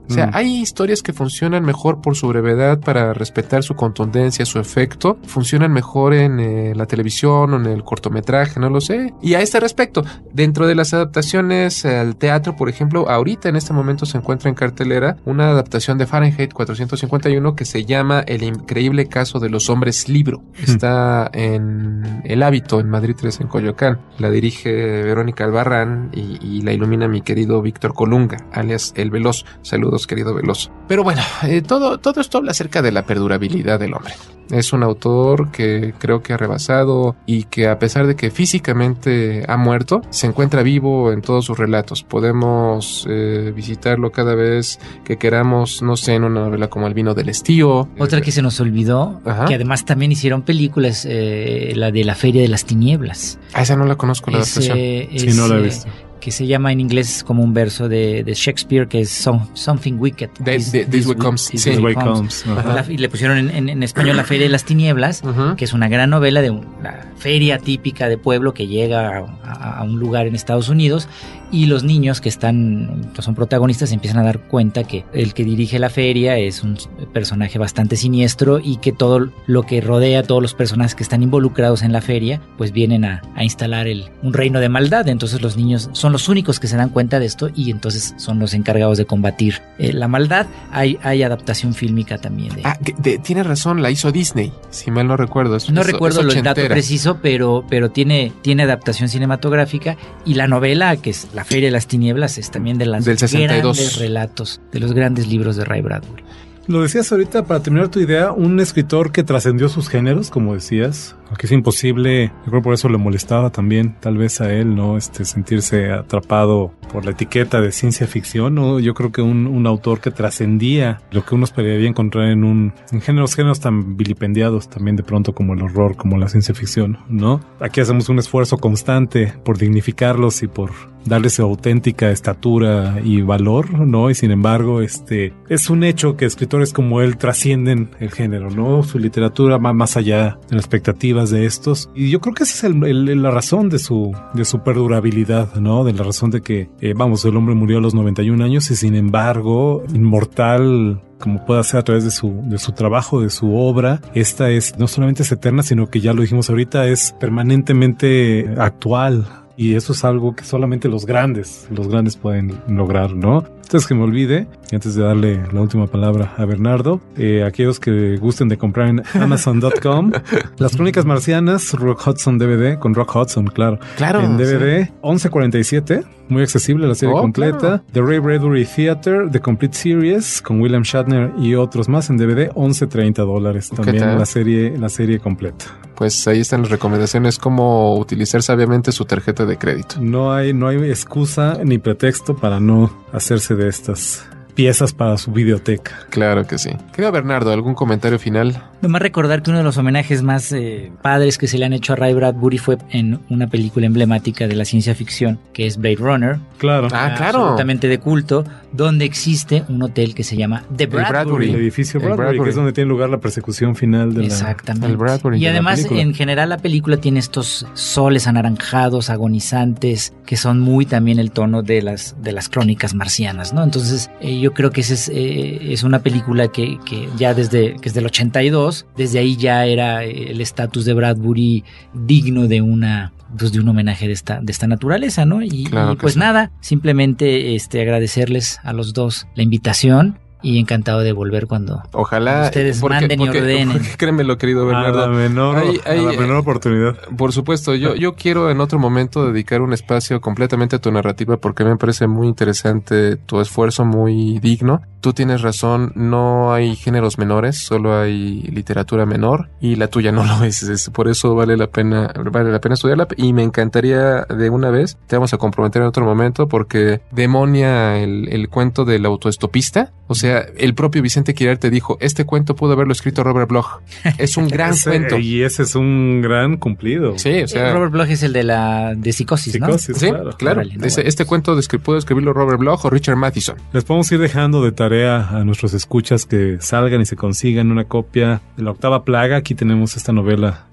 O sea, hay historias que funcionan mejor por su brevedad para respetar su contundencia, su efecto. Funcionan mejor en la televisión o en el cortometraje, no lo sé. Y a este respecto, dentro de las adaptaciones al teatro, por ejemplo, ahorita en este momento se encuentra en cartelera una adaptación de Fahrenheit 451 que se llama El increíble caso de los hombres libro. Está en El Hábito, en Madrid 3, en Coyoacán. La dirige Verónica Albarrán y la ilumina mi querido Víctor Colunga, alias El Veloz. Saludos, querido Veloz. Pero bueno, todo esto habla acerca de la perdurabilidad del hombre. Es un autor que creo que ha rebasado y que, a pesar de que físicamente ha muerto, se encuentra vivo en todos sus relatos. Podemos visitarlo cada vez que queramos, no sé, en una novela como El vino del estío. Otra que se nos olvidó, que además también hicieron películas, la de La Feria de las Tinieblas. Esa no la conozco, la adaptación. Sí, no la he visto. Que se llama en inglés como un verso de Shakespeare, que es Something Wicked. This Way Comes. This Way Comes. Y le pusieron en español La Feria de las Tinieblas, que es una gran novela de una feria típica de pueblo que llega a un lugar en Estados Unidos, y los niños que son protagonistas se empiezan a dar cuenta que el que dirige la feria es un personaje bastante siniestro, y que todo lo que rodea, todos los personajes que están involucrados en la feria, pues vienen a instalar un reino de maldad. Entonces los niños son los únicos que se dan cuenta de esto, y entonces son los encargados de combatir la maldad. Hay adaptación fílmica también. Tiene razón, la hizo Disney, si mal no recuerdo. No recuerdo el dato preciso, pero tiene adaptación cinematográfica, y la novela, que es La Feria de las Tinieblas, es también de los grandes relatos, de los grandes libros de Ray Bradbury. Lo decías ahorita, para terminar tu idea, un escritor que trascendió sus géneros, como decías, que es imposible, yo creo por eso le molestaba también, tal vez a él, ¿no? Sentirse atrapado por la etiqueta de ciencia ficción, ¿no? Yo creo que un autor que trascendía lo que uno esperaría encontrar en géneros tan vilipendiados también de pronto, como el horror, como la ciencia ficción, ¿no? Aquí hacemos un esfuerzo constante por dignificarlos y por darle su auténtica estatura y valor, ¿no? Y sin embargo, es un hecho que escritores como él trascienden el género, ¿no? Su literatura va más allá de las expectativas de estos, y yo creo que esa es la razón de su perdurabilidad, ¿no? De la razón de que, el hombre murió a los 91 años y sin embargo, inmortal como pueda ser a través de su trabajo, de su obra. Esta no solamente es eterna, sino que ya lo dijimos ahorita, es permanentemente actual. Y eso es algo que solamente los grandes pueden lograr, ¿no? Antes que me olvide, y antes de darle la última palabra a Bernardo, aquellos que gusten de comprar en Amazon.com, Las Crónicas Marcianas, Rock Hudson DVD, con Rock Hudson, claro. En DVD, sí. $11.47, muy accesible la serie completa. Claro. The Ray Bradbury Theater, The Complete Series, con William Shatner y otros más en DVD, $11.30 también la serie completa. Pues ahí están las recomendaciones, cómo utilizar sabiamente su tarjeta de crédito. No hay excusa ni pretexto para no hacerse de estas piezas para su videoteca. Claro que sí. Querido Bernardo, ¿algún comentario final? Nomás recordar que uno de los homenajes más padres que se le han hecho a Ray Bradbury fue en una película emblemática de la ciencia ficción, que es Blade Runner. Claro. Claro. Absolutamente de culto, donde existe un hotel que se llama The Bradbury. El edificio Bradbury, que es donde tiene lugar la persecución final de Exactamente. El Bradbury. Y además, en general, la película tiene estos soles anaranjados, agonizantes, que son muy también el tono de las crónicas marcianas, ¿no? Entonces, yo creo que es una película que ya que es del 82, desde ahí ya era el estatus de Bradbury digno de un homenaje de esta naturaleza, ¿no? Y pues sí. Nada, simplemente agradecerles a los dos la invitación. Y encantado de volver cuando ojalá ustedes manden y ordenen. Créemelo, querido Bernardo. A la menor oportunidad. Por supuesto, yo quiero en otro momento dedicar un espacio completamente a tu narrativa, porque me parece muy interesante tu esfuerzo, muy digno. Tú tienes razón, no hay géneros menores, solo hay literatura menor, y la tuya no lo es. Por eso vale la pena estudiarla, y me encantaría de una vez, te vamos a comprometer en otro momento, porque demonia el cuento del autoestopista. O sea, el propio Vicente Quirarte dijo, este cuento pudo haberlo escrito Robert Bloch. Es un gran cuento. Y ese es un gran cumplido. Sí, o sea... Robert Bloch es el de Psicosis, ¿no? Sí, claro. Este cuento pudo escribirlo Robert Bloch o Richard Matheson. Les podemos ir dejando de tarea a nuestros escuchas que salgan y se consigan una copia de La Octava Plaga. Aquí tenemos esta novela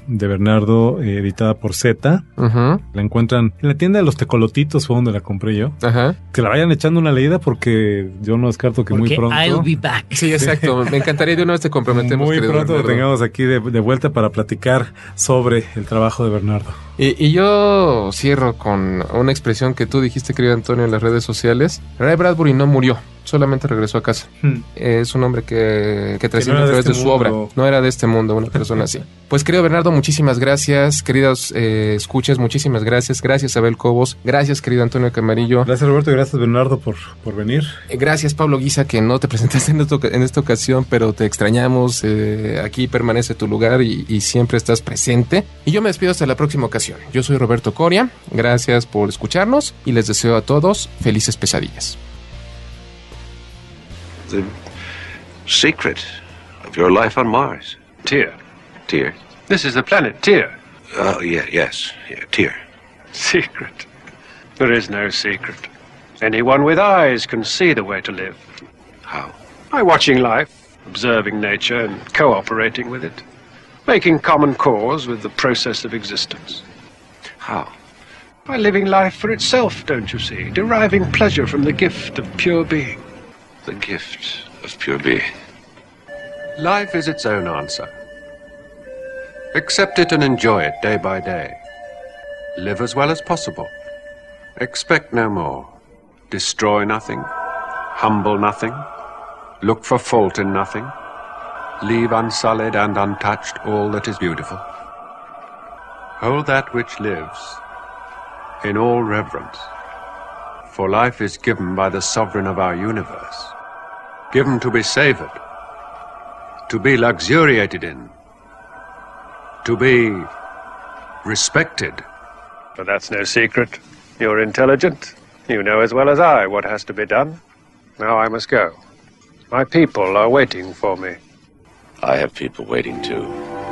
de Bernardo, editada por Z. Uh-huh. La encuentran en la tienda de los tecolotitos, fue donde la compré yo. Ajá. Que la vayan echando una leída porque yo no descarto que Porque muy pronto... I'll be back. Sí, exacto. Me encantaría, de una vez te comprometemos. Muy pronto Bernardo. lo tengamos aquí de vuelta para platicar sobre el trabajo de Bernardo. Y yo cierro con una expresión que tú dijiste, querido Antonio, en las redes sociales. Ray Bradbury no murió, solamente regresó a casa. Es un hombre que trasciende a través de su obra. No era de este mundo, una persona así. Pues, querido Bernardo, muchísimas gracias. Queridos escuchas, muchísimas gracias. Gracias, Abel Cobos. Gracias, querido Antonio Camarillo. Gracias, Roberto, y gracias, Bernardo, por venir. Gracias, Pablo Guisa, que no te presentaste en esta ocasión, pero te extrañamos. Aquí permanece tu lugar y siempre estás presente. Y yo me despido hasta la próxima ocasión. Yo soy Roberto Coria. Gracias por escucharnos y les deseo a todos felices pesadillas. The secret of your life on Mars. Tyr. Tyr. This is the planet Tyr. Oh, yes, Tyr. Secret. There is no secret. Anyone with eyes can see the way to live. How? By watching life, observing nature, and cooperating with it. Making common cause with the process of existence. How? By living life for itself, don't you see? Deriving pleasure from the gift of pure being. The gift of pure being. Life is its own answer. Accept it and enjoy it day by day. Live as well as possible. Expect no more. Destroy nothing. Humble nothing. Look for fault in nothing. Leave unsullied and untouched all that is beautiful. Hold that which lives in all reverence. For life is given by the sovereign of our universe. Given to be savored. To be luxuriated in. To be respected. But that's no secret. You're intelligent. You know as well as I what has to be done. Now I must go. My people are waiting for me. I have people waiting too.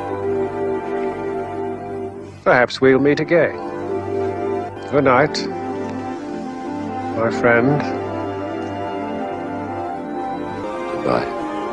Perhaps we'll meet again. Good night, my friend. Goodbye.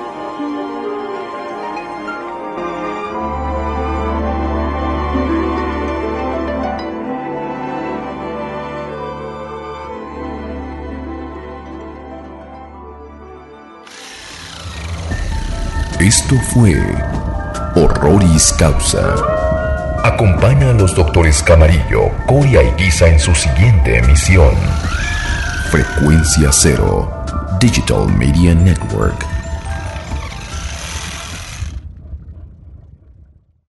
Esto fue Horroris Causa. Acompaña a los doctores Camarillo, Coria y Guisa en su siguiente emisión. Frecuencia Cero, Digital Media Network.